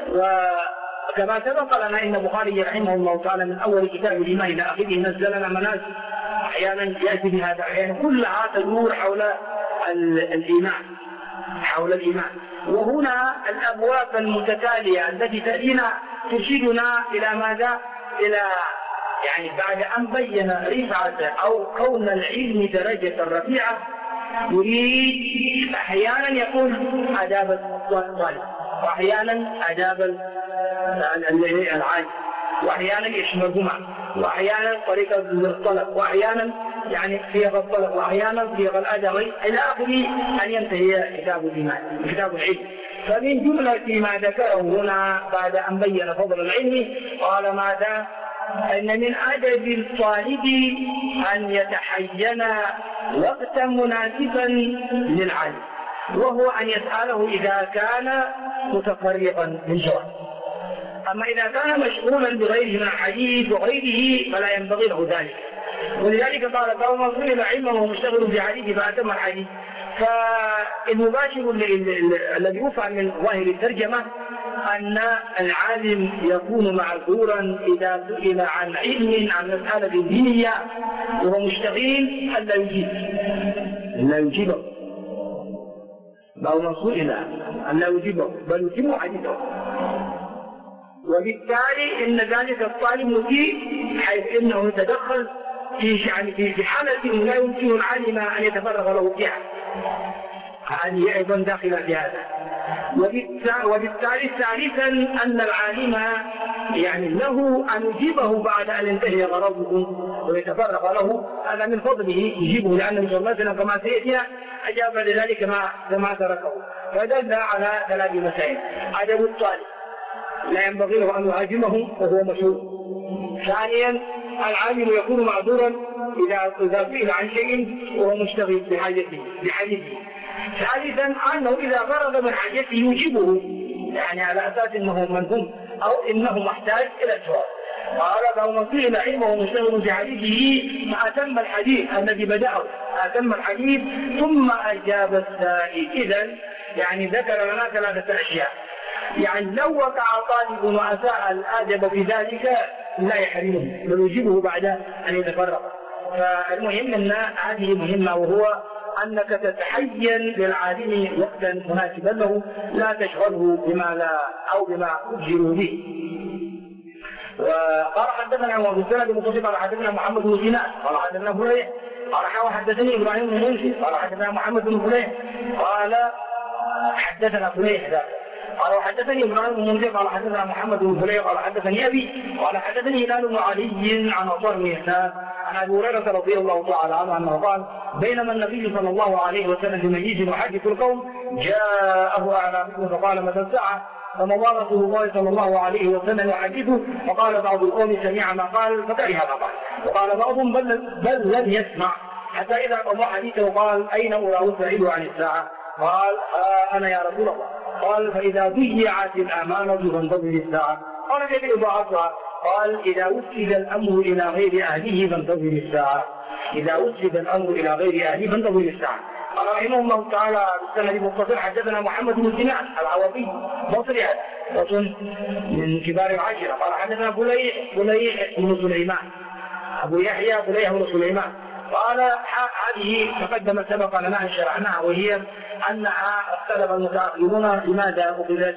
وكما سبق لنا إن البخاري رحمه الله تعالى من أول كتاب الإيمان إلى آخره نزل لنا منازل أحيانا يأتي بهذا، أحيانا كلها تدور حول الإيمان، حول الإيمان. وهنا الأبواب المتتالية التي تأتينا ترشدنا إلى ماذا؟ إلى يعني بعد أن بين رفعة أو كون العلم درجة رفيعة يريد أحيانا يقول آداب الطالب، وأحيانا آداب العالم، وأحيانا يشملهما، وأحيانا طريقة الطلب، وأحيانا يعني صيغ الطلب، وأحيانا صيغ الأدب إلى آخره أن ينتهي كتاب الإيمان، كتاب العلم. فمن جملة ما ذكره هنا بعد أن بين فضل العلم قال ماذا؟ أن من أدب الطالب أن يتحين وقتا مناسبا للعالم، وهو أن يسأله إذا كان متفرغا للجواب. أما إذا كان مشغولا بغيره من الحديث وغيره فلا ينبغي له ذلك. ولذلك قال: فهو طلب علمه وهو مشتغل بحديث فأتم الحديث. فالمباشر الذي يفهم من ظاهر الترجمة أن العالم يكون معذورا إذا سئل عن علم، عن مسألة دينية وهو مشتغل لا يجيبه، أو من سئل أن لا يجيبه بل يتم حديثه. وبالتالي إن ذلك الطالب مسيء، حيث إنه يتدخل في حالة لا يمكن العالم أن يتفرغ له فيها، هذه أيضا داخلة في هذا. وبالتالي ثالثا أن العالم يعني له أن يجيبه بعد أن ينتهي غرضه ويتفرغ له، هذا من فضله يجيبه، لأن النبي صلى الله عليه وسلم كما سيأتينا أجاب لذلك كما تركه. فدل على ثلاث مسائل: أدب الطالب لا ينبغي له أن يهاجمه وهو مشهور. ثانيا العالم يكون معذورا إذا سئل عن شيء وهو مشتغل بحاجته. ثالثا أنه إذا فرغ من حاجته يجيبه، يعني على أساس أنه منهم أو أنه محتاج إلى الجواب. قال: فهو سئل علمه مشتغل بحديثه فأتم الحديث الذي بدأه، أتم الحديث ثم أجاب السائل. إذن يعني ذكر لنا ثلاثة أشياء، يعني لو وقع طالب وأساء الأدب في ذلك لا يحرمه بل يجيبه بعد أن يتفرغ. فالمهم أن هذه مهمة، وهو أنك تتحين للعالم وقتا مناسبا له، لا تشغله بما لا أو بما أجهر به. وقال: حدثنا أبو سلمة المتصل قال: حدثنا محمد بن سنان قال: حدثنا فليح قال: حدثني إبراهيم بن منذر قال: حدثنا محمد بن فليح قال: حدثنا فليح قال: حدثني إبراهيم بن منذر قال: حدثنا محمد بن فليح قال: حدثني أبي قال: حدثني هلال بن علي عن عطاء بن يسار عن أبي هريرة رضي الله تعالى عنه أنه قال: بينما النبي صلى الله عليه وسلم بمجلس يحدث القوم جاءه أعرابي فقال: متى الساعة؟ فمضى رسول الله صلى الله عليه وسلم يحدثه، فقال بعض القوم: سمع ما قال فكره ما قال، وقال بعضهم: بل لم يسمع، حتى إذا قضى حديثه قال: أين أراه سعيد عن الساعة؟ قال: أنا يا رسول الله. قال: فإذا ضيعت الأمانة فانتظر الساعة. قال: كيف إضاعتها؟ قال: إذا وسد الأمر إلى غير أهله فانتظر الساعة. إذا وسد الأمر إلى غير أهله فانتظر الساعة. قال رحمه الله تعالى بالسند المتصل حدثنا محمد بن سنان العوضي بصري رجل من كبار العشرة. قال حدثنا بليح بن سليمان أبو يحيى بليح بن سليمان. قال هذه تقدم سبق لنا أن شرعناها، وهي أنها اختلف المتأخرون لماذا أخذت،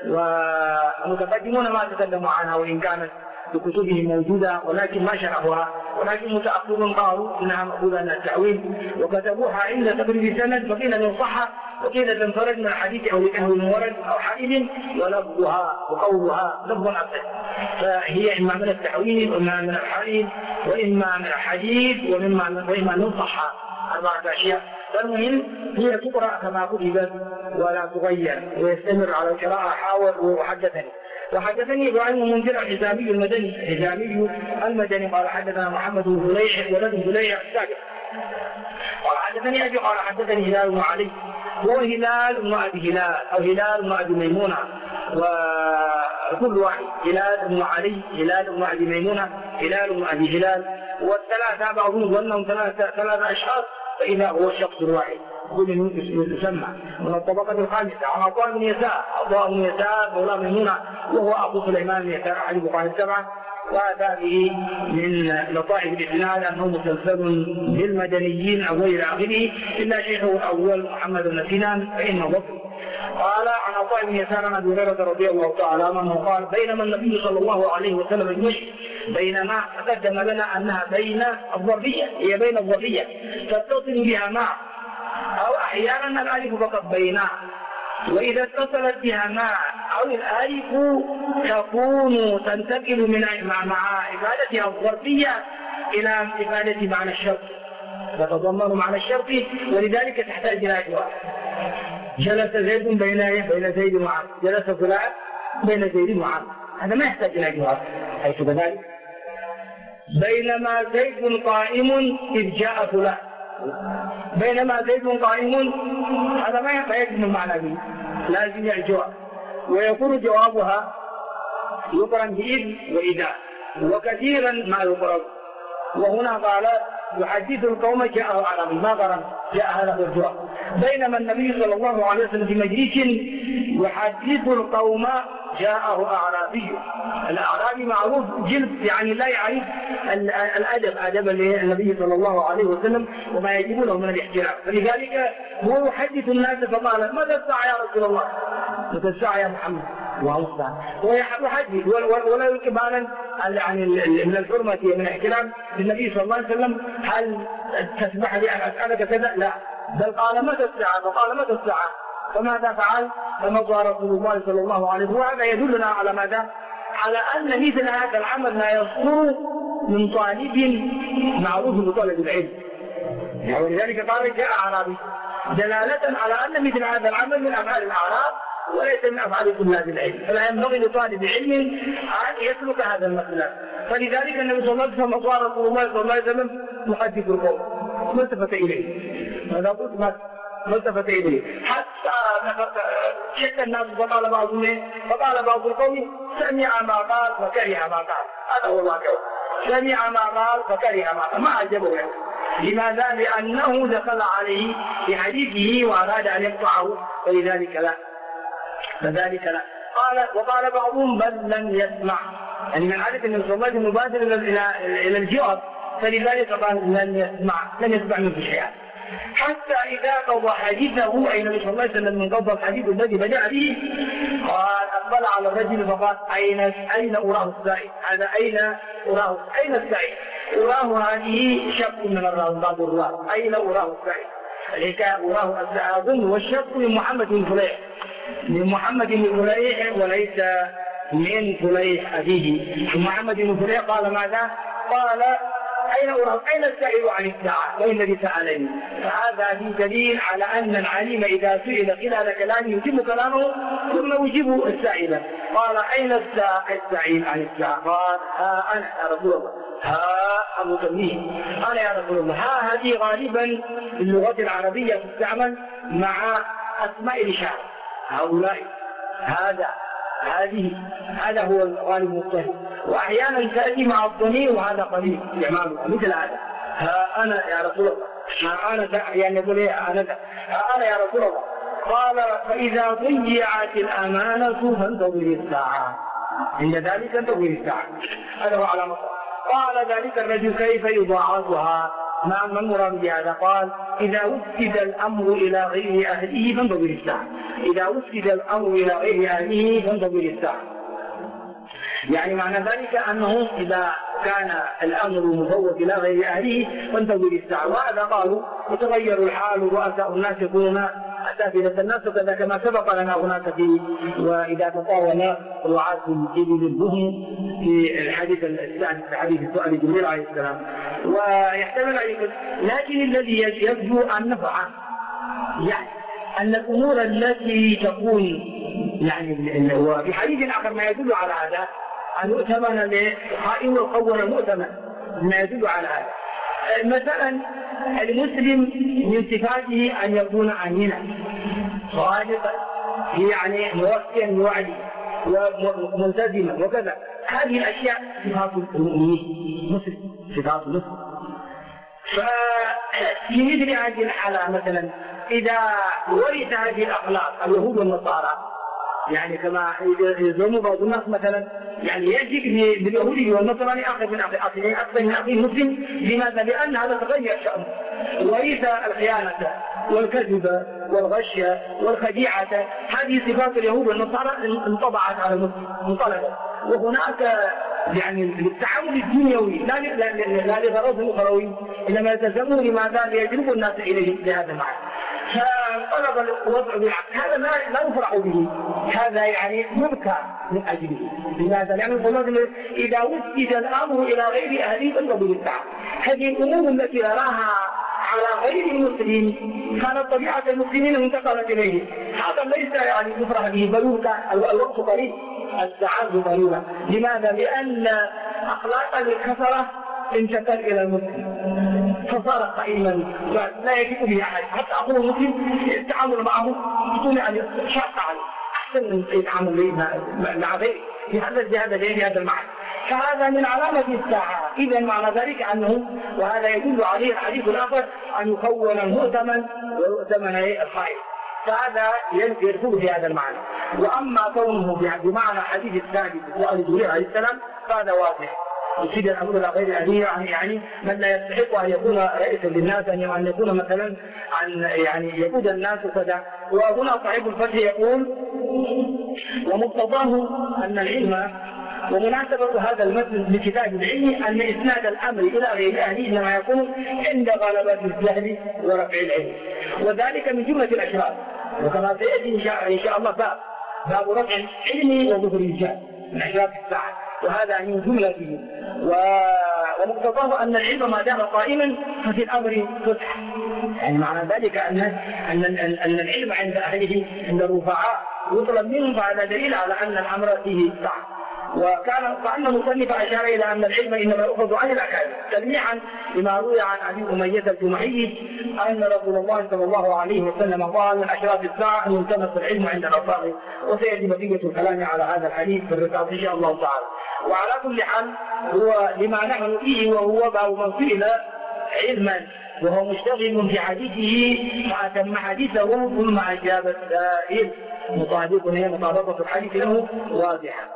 والمتقدمون ما تكلموا عنها وإن كانت بكتبهم موجودة ولكن ما شرحوها، ولكن المتأخرون قالوا إنها مأخوذة من التعويل وكتبوها عند تقريب سند، فقيل من صحة وقيل تنفرد من الحديث أو لأنه مورد أو حديث، ولفظها وقولها لفظ أبدا، فهي إما من التعويل وإما من الحديث وإما من الحديث وإما من صحة، 4 أشياء. فالمهم هي تقرأ كما كتبت ولا تغير، ويستمر على القراءة. حاول وحدثني إبراهيم بن منذر الحزامي المدني قال حدثنا محمد بن فليح ولد فليح السابق قال حدثني أبي قال حدثني هلال بن علي، هو هلال بن أبي هلال أو هلال بن أبي ميمونة، وكل واحد هلال بن علي هلال بن أبي ميمونة هلال بن أبي هلال، والثلاثة بعضهم ظنهم 3 أشخاص، فإذا هو الشخص الواحد كل يسمى من الطبقة الخامسة عن عطاء بن يسار مولى ميمونة، وهو أبو سليمان بن يسار أحد الفقهاء السبعة. وهذه من لطائف الإسناد أنه مسلسل بالمدنيين أو غير آخره، إلا شيخه الأول محمد بن سنان فإنه بطل. قال عن عطاء بن يسار عن أبي هريرة رضي الله تعالى عنه قال بينما النبي صلى الله عليه وسلم يمشي بينما تقدم لنا أنها بين الظرفية، هي بين الظرفية تتصل بها مع، أو أحيانا الألف فقط بين، وإذا اتصلت بها مع أو الألف تكون تنتقل من مع إفادتها الظرفية إلى إفادة معنى الشرط، تتضمن معنى الشرط، ولذلك تحتاج إلى أجواء. جلس زيد بين زيد وعمرو، جلس فلان بين زيد وعمرو، هذا ما يحتاج إلى أجواء. حيث كذلك بينما زيد قائم إذ جاء فلان، بينما زيد قائم، هذا ما يجب المعنى به، لازم يرجع، ويكون جوابها يقرن بإذ وإذا، وكثيرا ما يقرن. وهنا قال يحدث القوم جاءه عربي، ما قرن جاء هذا الجواب. بينما النبي صلى الله عليه وسلم في مجلس يحدث القوم جاءه أعرابي. الأعرابي معروف جلد، يعني لا يعرف أدب النبي صلى الله عليه وسلم وما يجب له من الاحترام، فلذلك هو يحدث الناس فقال متى الساعة يا رسول الله، متى الساعة يا محمد، هو يحدث ولا يلقي بالا يعني من الحرمة من الاحترام للنبي صلى الله عليه وسلم. هل تسمح لي أن أسألك كذا؟ لا، بل قال متى الساعة، فقال متى الساعة، فماذا فعل؟ فمضى رسول الله صلى الله عليه وسلم. وهذا يدلنا على ماذا؟ على أن مثل هذا العمل لا يصدر من طالب معروف بطلب العلم، ولذلك قال جاء أعرابي، دلالة على أن مثل هذا العمل من أفعال الأعراب وليس من أفعال طلاب العلم، فلا ينبغي لطالب علم أن يسلك هذا المسلك. فلذلك النبي صلى الله عليه وسلم قال رسول الله صلى الله عليه وسلم محدث القوم، ما التفت إليه، ماذا قلت؟ ما التفت إليه، حتى شك الناس فقال بعض القوم سمع ما قال وكره ما قال، هذا هو الواقع، سمع ما قال وكره ما قال، ما عجبه يعني. لماذا؟ لأنه دخل عليه في حديثه وأراد أن يقطعه، فلذلك لا. وقال بعضهم بل لم يسمع، يعني من عادة النبي صلى الله عليه وسلم مبادر إلى الجواب، فلذلك قال لم يسمع منه شيئا، حتى إذا قضى حديثه أي النبي صلى الله عليه وسلم من قضى الحديث الذي بدأ به، قال أقبل على الرجل فقال أين أراه السائل، هذا أين السائل، أراه هذه شق من بعض الرواة، أين أراه السائل، الحكاية أراه أظن والشق من محمد بن فليح وليس من فليح أبيه. محمد بن فليح قال ماذا؟ قال أين السائل عن الساعة وإن الذي سألني، فهذا في دليل على أن العليم إذا سئل خلال كلامه يتم كلامه ثم يجيب السائل. قال أين السائل عن الساعة؟ قال ها أنا يا رسول الله، ها أبو تميم أنا يا رسول الله. ها هذه غالبا في اللغة العربية تستعمل مع أسماء الإشارة، هؤلاء، هذا هو الغالب المضطهد، وأحيانا تأتي مع الضمير وهذا قليل استعماله مثل هذا، ها أنا يا رسول الله، يعني يقول أنا يا رسول الله. قال فإذا ضيعت الأمانة فانتظر الساعة، عند ذلك انتظر الساعة. هذا هو على مصر. قال ذلك الرجل كيف يضاعفها؟ ما المراد بهذا؟ قال إذا وسد الأمر إلى غير أهله فانتظر الساعة. إذا وسد الأمر إلى غير أهله فانتظر الساعة. يعني معنى ذلك أنه إذا كان الأمر مفوض إلى غير أهله فانتظر الساعة. وهذا قالوا يتغير الحال ورؤساء الناس يكونون أساتذة الناس، وكذا كما سبق لنا هناك في وإذا تطاول رعاة الإبل البهم في الحديث الثاني في حديث سؤال جبريل عليه السلام. ويحتمل أيضا، لكن الذي يبدو أن نفعل يعني أن الأمور التي تكون يعني وفي حديث آخر ما يدل على هذا أن يؤتمن لقائم القول المؤتمن، ما يدل على هذا. مثلا المسلم من صفاته أن يكون أمينا صادقا، يعني موفيا بوعده وملتزما وكذا. هذه الأشياء صفات المؤمنين، مسلم صفات المسلم. ففي مثل هذه الحالة مثلا إذا ورث هذه الأخلاق اليهود والنصارى، يعني كما يزعم بعض الناس مثلا يعني يجيك باليهودي والنصراني أخذ من أخيه المسلم. لماذا؟ لأن هذا تغير شأنه، ورث الخيانة والكذب والغش والخديعة. هذه صفات اليهود والنصارى انطبعت على المسلم انطلقت. وهناك يعني للتعامل الدنيوي لا لغرض أخروي، إنما يلتزمون لماذا؟ ليجلبوا الناس إليه بهذا المعنى. فطلب الوضع بالعكس، هذا لا يفرح به، هذا يعني يبكى من أجله. لماذا؟ لأن القلوب إذا وسد الأمر إلى غير أهله فانتظر الساعة. هذه الأمور التي نراها على غير المسلمين كانت طبيعة المسلمين انتقلت إليه، هذا ليس يعني يفرح به، بل الوقت قريب، الساعات قريبة. لماذا؟ لأن أخلاق الكفرة انتقل إلى المسلم فصار قائما لا يجب به أحد. حتى أقول المسلم التعامل معه يكون يعني شاق عليه، أحسن من يتعامل مع غيره في هذا المعنى. فهذا من علامة الساعة. إذا معنى ذلك أنه، وهذا يدل عليه الحديث الآخر، أن يكون المؤتمن ويؤتمن الخائف. فهذا يدخل في هذا المعنى. وأما كونه بمعنى حديث الثابت سؤال جبريل عليه السلام فهذا واضح. يفيد الأمر إلى غير أهله، يعني من لا يستحق أن يكون رئيسا للناس، أن يكون مثلا يعني يقود الناس كذا. وهنا صاحب الفتح يقول ومقتضاه أن العلم، ومناسبة هذا المثل لكتاب العلم أن إسناد الأمر إلى غير أهله إنما يكون عند غلبة الجهل ورفع العلم، وذلك من جملة الأشراف. وكما سيأتي إن شاء الله باب رفع العلم وظهور الجهل من أشراف الساعة، وهذا من جملته. ومقتضاه أن العلم ما دام قائما ففي الأمر فتح، يعني معنى ذلك أن العلم عند أهله عند الرفعاء يطلب منهم، فهذا دليل على أن الأمر فيه سعة. فأن المصنف أشار إلى أن العلم إنما يؤخذ عن الأكابر، تلميحا لما روي عن أبي أمية الجمحي أن رسول الله صلى الله عليه وسلم قال من أشراط الساعة أن يلتمس العلم عند الأصابع. وسيأتي بقية الكلام على هذا الحديث في الرسالة إن شاء الله تعالى. وعلى كل حال هو لما نحن فيه، وهو باب من سئل علما وهو مشتغل في حديثه فأتم حديثه ثم أجاب السائل، مطابقة الحديث له واضحة.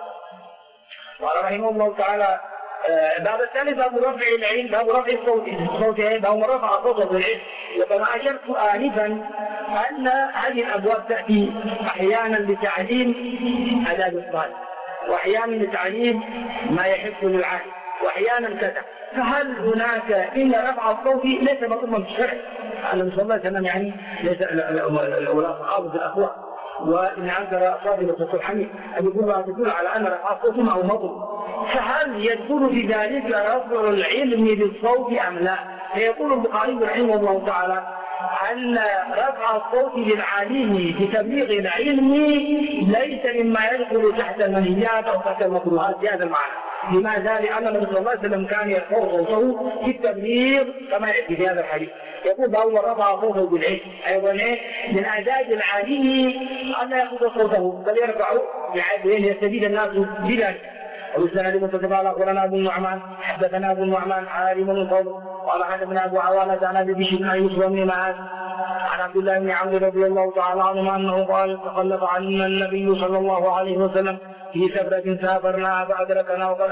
وقال رحمه الله تعالى باب الثالث باب رفع العلم، باب رفع الصوت، باب رفع صوت بالعلم. وكما أشرت آنفا أن هذه الأبواب تأتي أحيانا لتعليم آداب الصلاة، وأحيانا لتعليم ما يحب للعالم، وأحيانا كذا. فهل هناك إن رفع الصوت ليس مطلوبا في الشرع؟ النبي صلى الله عليه وسلم يعني ليس الصحابة الأخوة، وإن أنكر صاحب الصوت الحميد أن يقول على أن رفع الصوت أو مطلوب. فهل يدخل في ذلك رفع العلم بالصوت أم لا؟ فيقول البخاري رحمه الله تعالى أن رفع الصوت للعالم في تبليغ العلم ليس مما يدخل تحت المنهيات أو تحت المكروهات في هذا المعنى. لماذا؟ لأن النبي صلى الله عليه وسلم كان يرفع صوته في التبليغ كما يأتي في هذا الحديث. يقول بأول رفع صوته بالعلم، أيضا من آداب العالم أن يأخذ صوته بل يرفعه لأن يستفيد الناس بذلك. ويسأل لمن تتبع الأخبرنا أبو النعمان حدثنا أبو النعمان عالم القول قال حدثنا أبو عوانة عن أبي بشر عن يوسف بن معاذ عن عبد الله بن عمرو رضي الله تعالى عنهما أنه قال تخلف عنا النبي صلى الله عليه وسلم في سفرة سافرناها فأدركنا وقد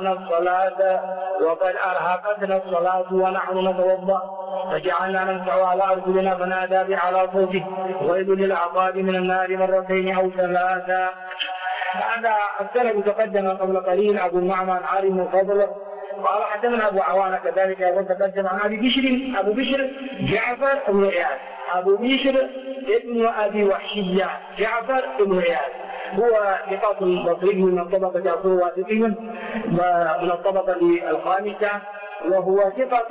أرهقتنا الصلاة ونحن نتوضأ فجعلنا نمسح على أرجلنا فنادى بأعلى صوته ويل للأعقاب من النار مرتين أو ثلاثا. هذا السند تقدم قبل قليل أبو المعمر عالم فضل. قال حدثنا أبو عوانة كذلك وتقدم عن أبو بشر جعفر بن عياض. أبو بشر ابن أبي وحشية جعفر بن عياض هو ثقة بصري من الطبقة الواثقين ومن الطبقة الخامسة، وهو ثقة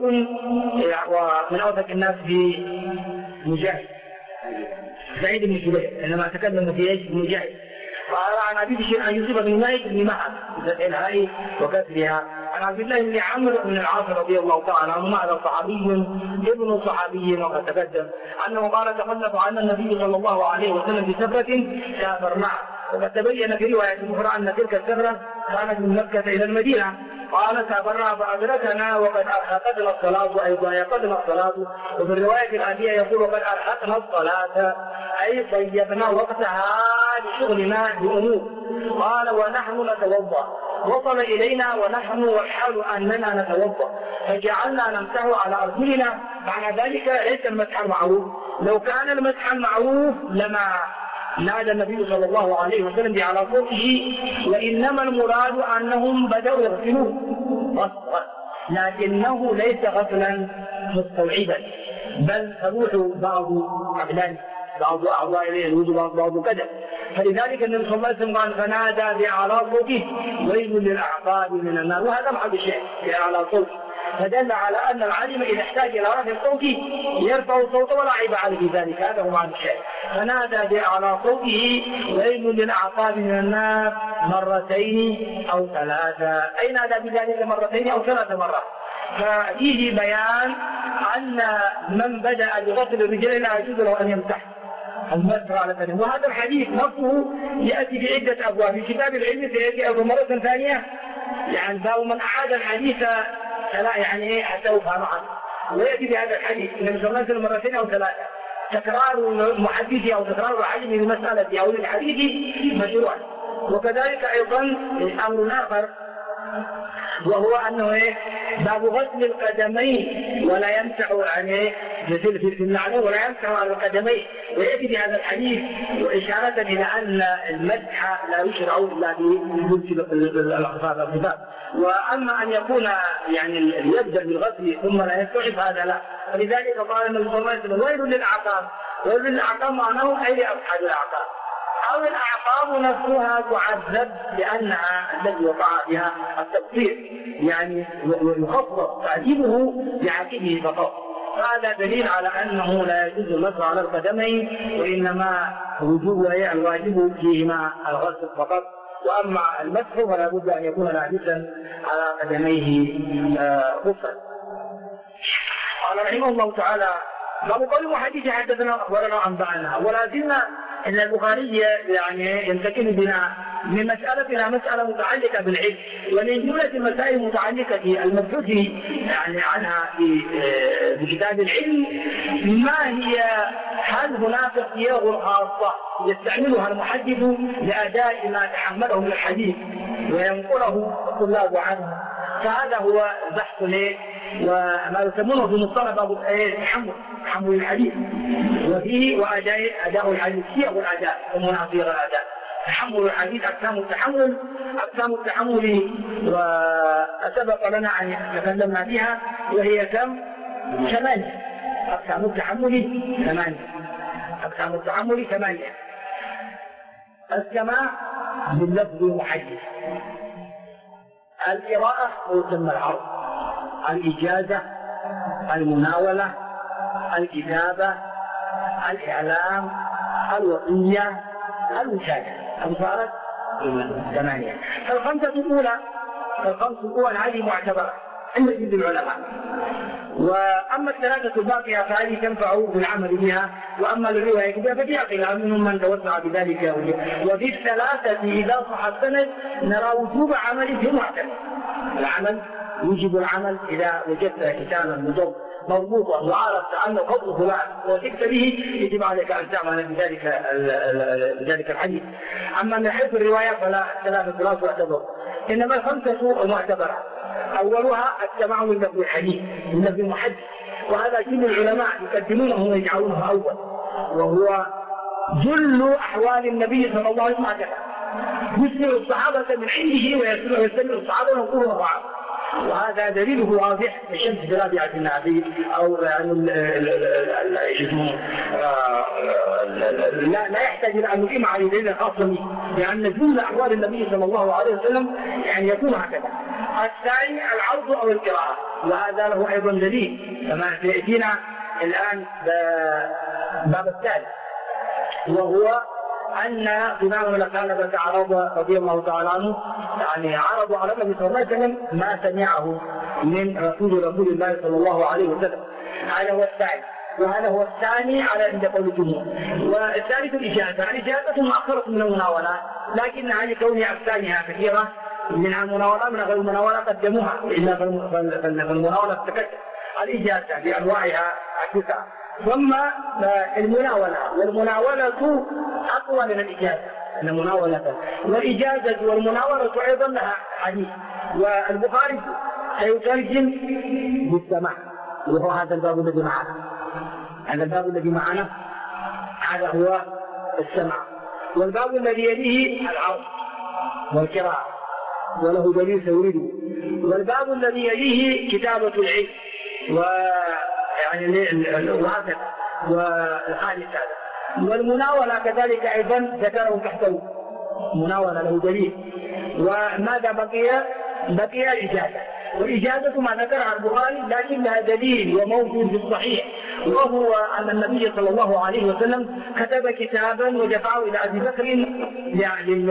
ومن أوثق الناس في مجاهد سعيد بن جبير إنما تكلم في مجاهد. قال عن أبي بشر أن يوسف بن مالك بن معاذ بالهاء وكسرها عن عبد الله بن عمرو بن العاص رضي الله تعالى عنهما هذا صحابي ابن صحابي وقد تقدم أنه قال تخلف عنا النبي صلى الله عليه وسلم بسفرة سافرناها. وقد تبين في رواية أخرى أن تلك السفرة كانت من مكة إلى المدينة. قال سافرنا فأدركنا وقد أرهقتنا الصلاة أي ضايقتنا الصلاة. وفي الرواية الآتية يقول وقد أرهقنا الصلاة أي ضيقنا وقتها لشغلنا بأمور. قال ونحن نتوضأ وصل إلينا ونحن والحال أننا نتوضأ فجعلنا نمسح على أرجلنا. معنى ذلك ليس المسح المعروف، لو كان المسح المعروف لما نادى النبي صلى الله عليه وسلم بعلى صوته، وإنما المراد أنهم بدأوا يغسلون غسلا، لكنه ليس غسلا مستوعبا بل تروح بعض أبدان بعض أعضاء الوجه بعض كذا. فلذلك النبي صلى الله عليه وسلم قال فنادى بأعلى صوته ويل للأعقاب من النار، وهذا محل شيء بأعلى صوته، فدل على أن العالم إذا احتاج إلى رفع الصوت يرفع الصوت ولا عيب عليه في ذلك، هذا هو معنى الشيء. فنادى بأعلى صوته ويل للأعقاب من النار مرتين أو ثلاثة، أي نادى بذلك مرتين أو ثلاث مرات. ففيه بيان أن من بدأ بغسل الرجال لا يجوز له أن يمسح المسح على كلمه. وهذا الحديث نصه يأتي في عدة أبواب في كتاب العلم سيأتي أبو مرة ثانية، يعني باب من أعاد الحديث فلا يعني إيه حتى يفهم عنه، ويأتي بهذا الحديث النبي صلى الله عليه وسلم مرتين أو ثلاثة. تكرار المحدث أو تكرار العالم للمسألة أو للحديث مشروع. وكذلك أيضا أمر آخر وهو أنه باب غسل القدمين ولا يمسح عن في المعنى ولا يمسح على القدمين، ويأتي بهذا الحديث وإشارة إلى أن المسح لا يشرع إلا بلبس الخفاف. وأما أن يكون يعني يبدأ بالغسل ثم لا يستوعب هذا لا. فلذلك قال النبي صلى الله عليه وسلم ويل للأعقاب. ويل للأعقاب معناه أي لأصحاب الأعقاب، أو الأعقاب نفسها تعذب لأنها الذي وقع بها التقصير، يعني يخفض تعذيبه بعقبه فقط. هذا دليل على أنه لا يجوز المسح على القدمين، وإنما الواجب فيهما الغسل فقط. وأما المسح فلا بد أن يكون لابسا على قدميه خفا. قال رحمه الله تعالى باب قول المحدث حدثنا أخبرنا أنبأنا. ولا زلنا إن البخاري يعني ينتقل بنا من مسألة إلى مسألة متعلقة بالعلم، ومن جملة المسائل المتعلقة المبحوث يعني عنها في كتاب العلم ما هي هل هناك صيغ خاصة يستعملها المحدث لأداء ما تحمله من الحديث وينقله الطلاب عنه. فهذا هو البحث له وما يسمونه في مصطلح باب تحمل الحديث، وفيه وأداء الحديث صيغ الأداء ومنها صيغ الأداء. تحمل الحديث أقسام التحمل وسبق لنا أن تكلمنا فيها، وهي كم؟ 8. أقسام التحمل 8. السماع باللفظ المحدث، القراءة ويسمى العرض، الإجازة، المناولة، الكتابة، الإعلام، الوصية، الوشاية. صارت 8. فالخمسة الأولى هذه معتبرة عند جميع العلماء، وأما الثلاثة الباقية فهذه تنفع بالعمل بها، وأما الرواية بها ففيها خلاف منهم من توسع بذلك. وفي الثلاثة إذا صح السند نرى وجوب عمل في معتبر، العمل يجب العمل إذا وجدت كتابا مضبوطا وعرفت أنه قول فلان وثقت به يجب عليك أن تعمل بذلك الحديث. أما من حيث الرواية فلا ثلاثة لا تعتبر، إنما الخمسة المعتبرة. أولها السماع من لفظ الحديث من لفظ المحدث، وهذا كل العلماء يقدمونه ويجعلونه أول، وهو جل أحوال النبي صلى الله عليه وسلم يسمع الصحابة من عنده ويستمع الصحابة وينقلون معه، وهذا دليله واضح كشمس برابعة النبي أو يعني لا يحتاج إلى أن نقيم عليه دليلا خاصا به، لأن جل أحوال النبي صلى الله عليه وسلم يعني يكون هكذا. الثاني العرض أو القراءة، وهذا له أيضا دليل كما سيأتينا الآن باب الثالث، وهو أن إمام الثعلبة عرض رضي الله تعالى عنه يعني عرض على النبي صلى الله عليه وسلم ما سمعه من رسول الله صلى الله عليه وسلم. هذا هو الثاني، وهذا هو الثاني على عند قول الجمهور. والثالث الإجازة مؤخرة من المناولات، لكنها لكونها أقسامها كثيرة، منها المناولة من غير المناولة قدموها، إلا فالمناولة تكتب الإجازة بأنواعها التسعة. ثم المناولة، والمناولة أقوى من الإجازة، المناولة والإجازة والمناولة أيضا لها حديث، والبخاري سيترجم بالسماع، وهو هذا الباب الذي معنا. هذا الباب الذي معنا هذا هو السماع، والباب الذي يليه العرض والقراءة وله دليل سيريده، والباب الذي يليه كتابة العلم ويعني وهكذا، والحادث هذا، والمناولة كذلك أيضا ذكره تحته مناولة له دليل. وماذا بقي الإجازة، والإجازة ما ذكرها البخاري لكن لها دليل وموجود في الصحيح، وهو أن النبي صلى الله عليه وسلم كتب كتابا ودفعه إلى أبي بكر يعني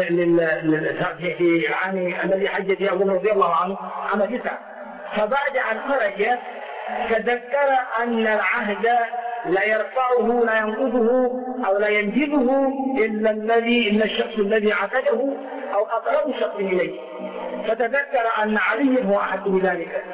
في العام الذي حج فيه أبو رضي الله عنه عام 9. فبعد أن خرج تذكر أن العهد لا يرفعه لا ينقضه أو لا ينجبه إلا الشخص الذي عقده أو أقرب شخص إليه، فتذكر أن علي هو أحد بذلك،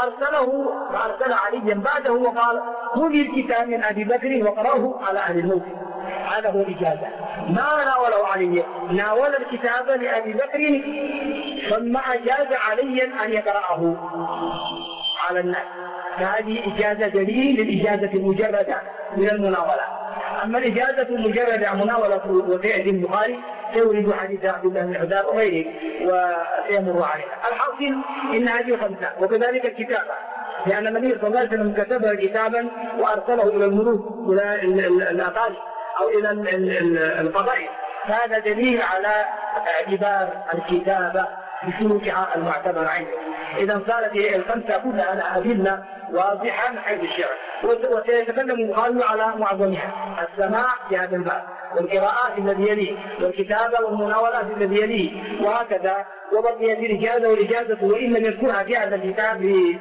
فأرسل عليا بعده وقال خذ الكتاب من أبي بكر وقرأه على أهل الموت. هذا هو الإجازة. ما ناوله علي، ناول الكتاب لأبي بكر ثم أجاز عليا أن يقرأه على الناس، فهذه إجازة دليل للإجازة المجردة من المناولة. أما الإجازة المجردة مناولة وسيأتي البخاري سيورد حديث عبد الله بن حذافة وغيره وسيمر عليها. الحاصل إن هذه خمسة، وكذلك الكتابة، لأن النبي صلى الله عليه وسلم كتب كتابا وأرسله إلى الملوك إلى الأقاليم أو إلى القبائل، فهذا دليل على اعتبار الكتابة بسلوكها المعتبر عنده. إذا صارت الخمسة كلها على أدلة واضحة من حيث الشرع، وسيتكلم البخاري على معظمها: السماع في هذا الباب، والقراءات الذي يليه، والكتابة والمناولات الذي يليه، وهكذا. وبقيت الإجازة والإجازة وإن لم يذكرها في هذا الكتاب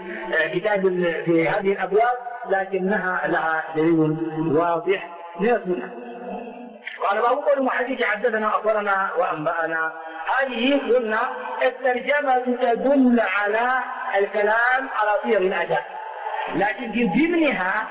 في هذه الأبواب، لكنها لها دليل واضح من السنة. قال أبو بكر المحدث حدثنا أخبرنا وأنبأنا، هذه قلنا الترجمة تدل على الكلام على صيغ الأداء، لكن في ضمنها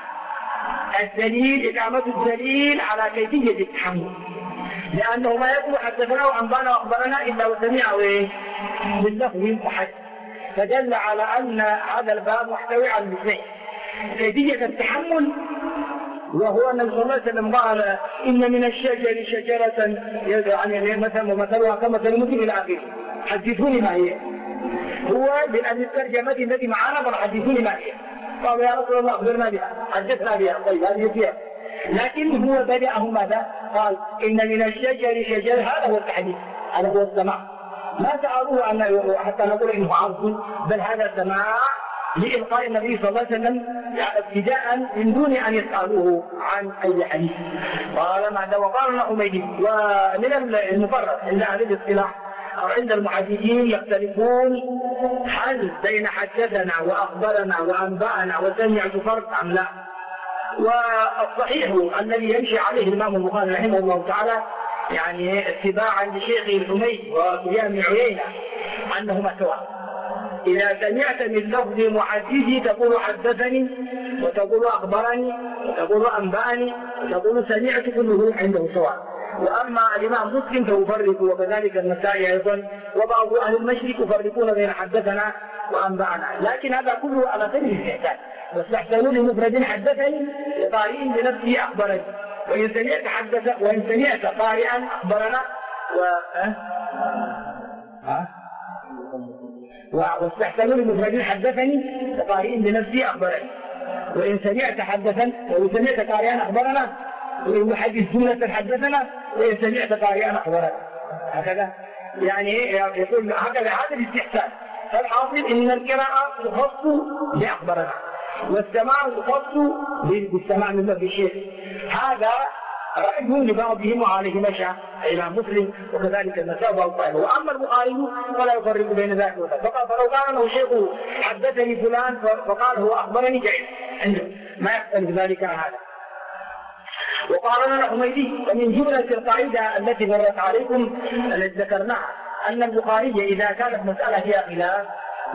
الدليل إقامة الدليل على كيفية التحمل، لأنه ما يقول حدثنا وأنبأنا وأخبرنا إلا وسمعه باللفظ المحدث، فدل على أن هذا الباب محتوي على الاثنين: كيفية التحمل، وهو أن صلى الله عليه وسلم قال إن من الشجر شجرة يعني مثلها كمثل المسلم إلى آخره، حدثوني ما هي. هو بأن الترجمة التي معنا حدثوني ما هي، قال يا رسول الله أخبرنا بها، حدثنا بها، طيب هذه فيها. لكن هو بدأه ماذا؟ قال إن من الشجر شجر، هذا هو التحديث، هذا هو السماع. ما سألوه أن حتى نقول إنه عرض، بل هذا سماع لإلقاء النبي صلى الله عليه وسلم ابتداء من دون أن يسألوه عن أي حديث. قال ماذا؟ وقال لنا حميدي. ومن المفرد عند أهل الاصطلاح أو عند المحدثين يختلفون هل بين حدثنا وأخبرنا وأنبأنا وسمعت فرق أم لا. والصحيح الذي يمشي عليه الإمام البخاري رحمه الله تعالى يعني اتباعا لشيخه الحميدي وسفيان بن عيينة أنهما سواء، إذا سمعت من لفظ محدثي تقول حدثني وتقول أخبرني وتقول أنبأني وتقول سمعت، كله عنده سواء. وأما الإمام مسلم فيفرق، وكذلك النسائي أيضا وبعض أهل المشرق يفرقون بين حدثنا وأنبأنا، لكن هذا كله على سبيل الاستحسان. واستحسنوا لمفرد حدثني لقارئ بنفسه أخبرني، وإن سمعت قارئا أخبرنا واستحسنوا لمفرد حدثني لقارئ بنفسه أخبرني، وإن سمعت حدثا وإن سمعت قارئا أخبرنا، وإن يحدث جملة حدثنا، وإن سمعت قارئا أخبرنا، هكذا يعني يقول هكذا. هذا الاستحسان. فالحاصل إن القراءة تخص بأخبرنا، والسماع تخص بالسماع من لفظ الشيخ. هذا رأيه لبعضهم وعليه مشى إلى مسلم وكذلك النسائي والطائفة. وأما البخاري فلا يفرق بين ذلك وذاك، فلو قال له شيخ حدثني فلان فقال هو أخبرني جائز عنده، ما يختلف ذلك عن هذا. وقال لنا الحميدي: ومن جملة القاعدة التي مرت عليكم التي ذكرناها أن البخاري إذا كانت مسألة فيها خلاف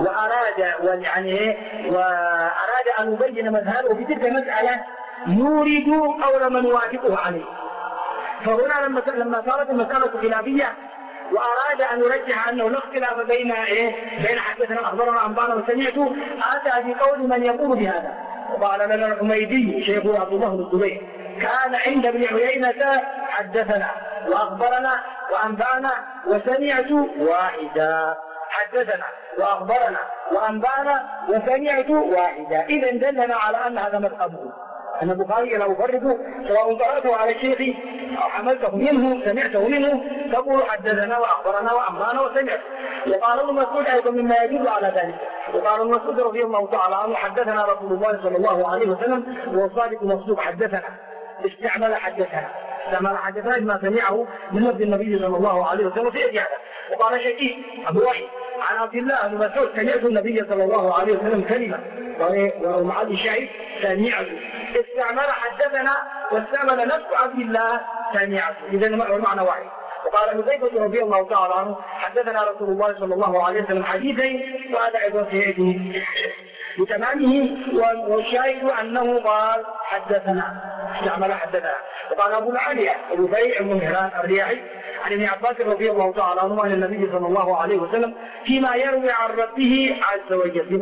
وأراد أن يبين مذهبه في تلك المسألة يورد قول من يوافقه عليه. فهنا لما صارت المسألة خلافية وأراد أن يرجح أنه لا اختلاف بين حدثنا أخبرنا أنبانا وسمعت، أتى بقول من يقول بهذا. وقال لنا الحميدي شيخ عبد الله بن الزبير: كان عند ابن عيينة حدثنا وأخبرنا وأنبانا وسمعت واحدا. حدثنا وأخبرنا وأنبانا وسمعت واحدا. إذا دلنا على أن هذا مذهبه، أن البخاري لا يفرق، سواء قرأته على الشيخ أو حملته منه سمعته منه تقول حدثنا وأخبرنا وأنبانا وسمعت. وقال ابن مسعود أيضا مما يدل على ذلك، وقال ابن مسعود رضي الله تعالى عنه: حدثنا رسول الله صلى الله عليه وسلم والصادق المصدوق. حدثنا استعمل حدثنا بما سمعه من لفظ النبي صلى الله عليه وسلم في إجابة. وقال شكيك أبو وحي عن عبد الله بن مسعود: سمعت النبي صلى الله عليه وسلم كلمة، ومعاذ الشاهد سمعت. استعمل حدثنا واستعمل نفس عبد الله سمعت، إذا المعنى واحد. وقال حذيفة رضي الله تعالى عنه: حدثنا رسول الله صلى الله عليه وسلم حديثين، وهذا أيضا سيأتي بتمامه. والشاهد أنه قال حدثنا، استعمل حدثنا. وقال أبو العالية ربيع بن مهران الرياحي عن ابن عباس رضي الله تعالى عنه عن النبي صلى الله عليه وسلم فيما يروي عن ربه عز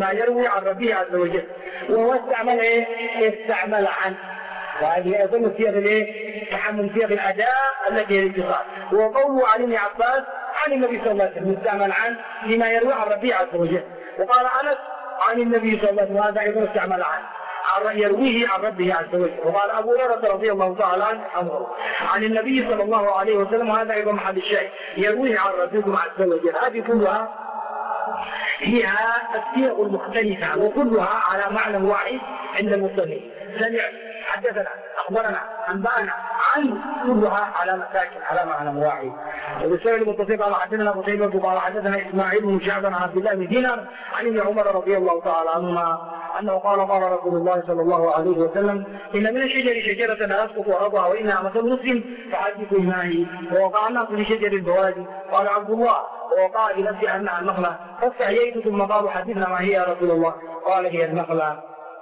وجل، وهو استعمل استعمل عن، وهذه أيضا صيغ تحمل صيغ الأداء التي هي الاتصال. وقوله عن ابن عباس عن النبي صلى الله عليه وسلم استعمل عن فيما يروي عن ربه عز وجل. وقال أنس عن النبي صلى الله عليه وسلم، هذا أيضا استعمل عن يرويه عن ربه عز وجل. وقال أبو هريرة رضي الله تعالى عنه عن النبي صلى الله عليه وسلم، وهذا أيضا محل الشاهد، يرويه عن ربكم عز وجل. هذه كلها هي الصيغ المختلفة وكلها على معنى واحد عند المصنف. سمعت، حدثنا، أخبرنا، أنبأنا، عن، كلها على مساكن على معنى واحد. وبالسبب المتصل قال حدثنا قتيبة قال حدثنا إسماعيل بن شعبة عن عبد الله بن دينار عن ابن عمر رضي الله تعالى عنهما أنه قال رسول الله صلى الله عليه وسلم: إن من الشجر شجرة لا يسقط ورقها وإنها مثل مسلم فحدثوا معي. ووقع الناس في شجر البوادي. قال عبد الله: ووقع بنفسي أنها النخلة، فاستحييت ثم قالوا: حدثنا ما هي يا رسول الله؟ قال: هي النخلة.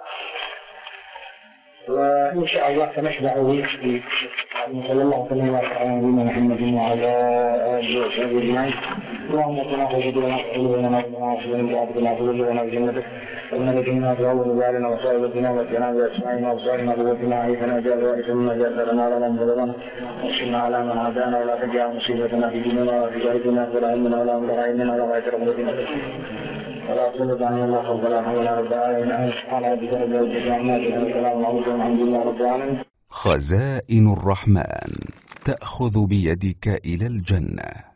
وإن شاء الله سنشبع به صلى الله عليه وسلم على نبينا محمد وعلى آله وصحبه أجمعين. اللهم صل على سيدنا محمد وعلى آله وصحبه ومن نجينا بأول بالنا وصائبتنا واتنا بأسمائنا وصائنا بوتنا عيثنا جاء وائسا مما جاء لنا لنا مضرنا وانصرنا على من عادانا ولا تجعل مصيبتنا في ديننا ولا في جاهدنا ولا علمنا ولا أمر علمنا ولا غاية رحمتنا ولا أطلب عن الله ولا حول ولا رب العالمين. سبحان ربك رب العزة عما يصفون وسلام على المرسلين والحمد لله رب العالمين. خزائن الرحمن تأخذ بيدك إلى الجنة.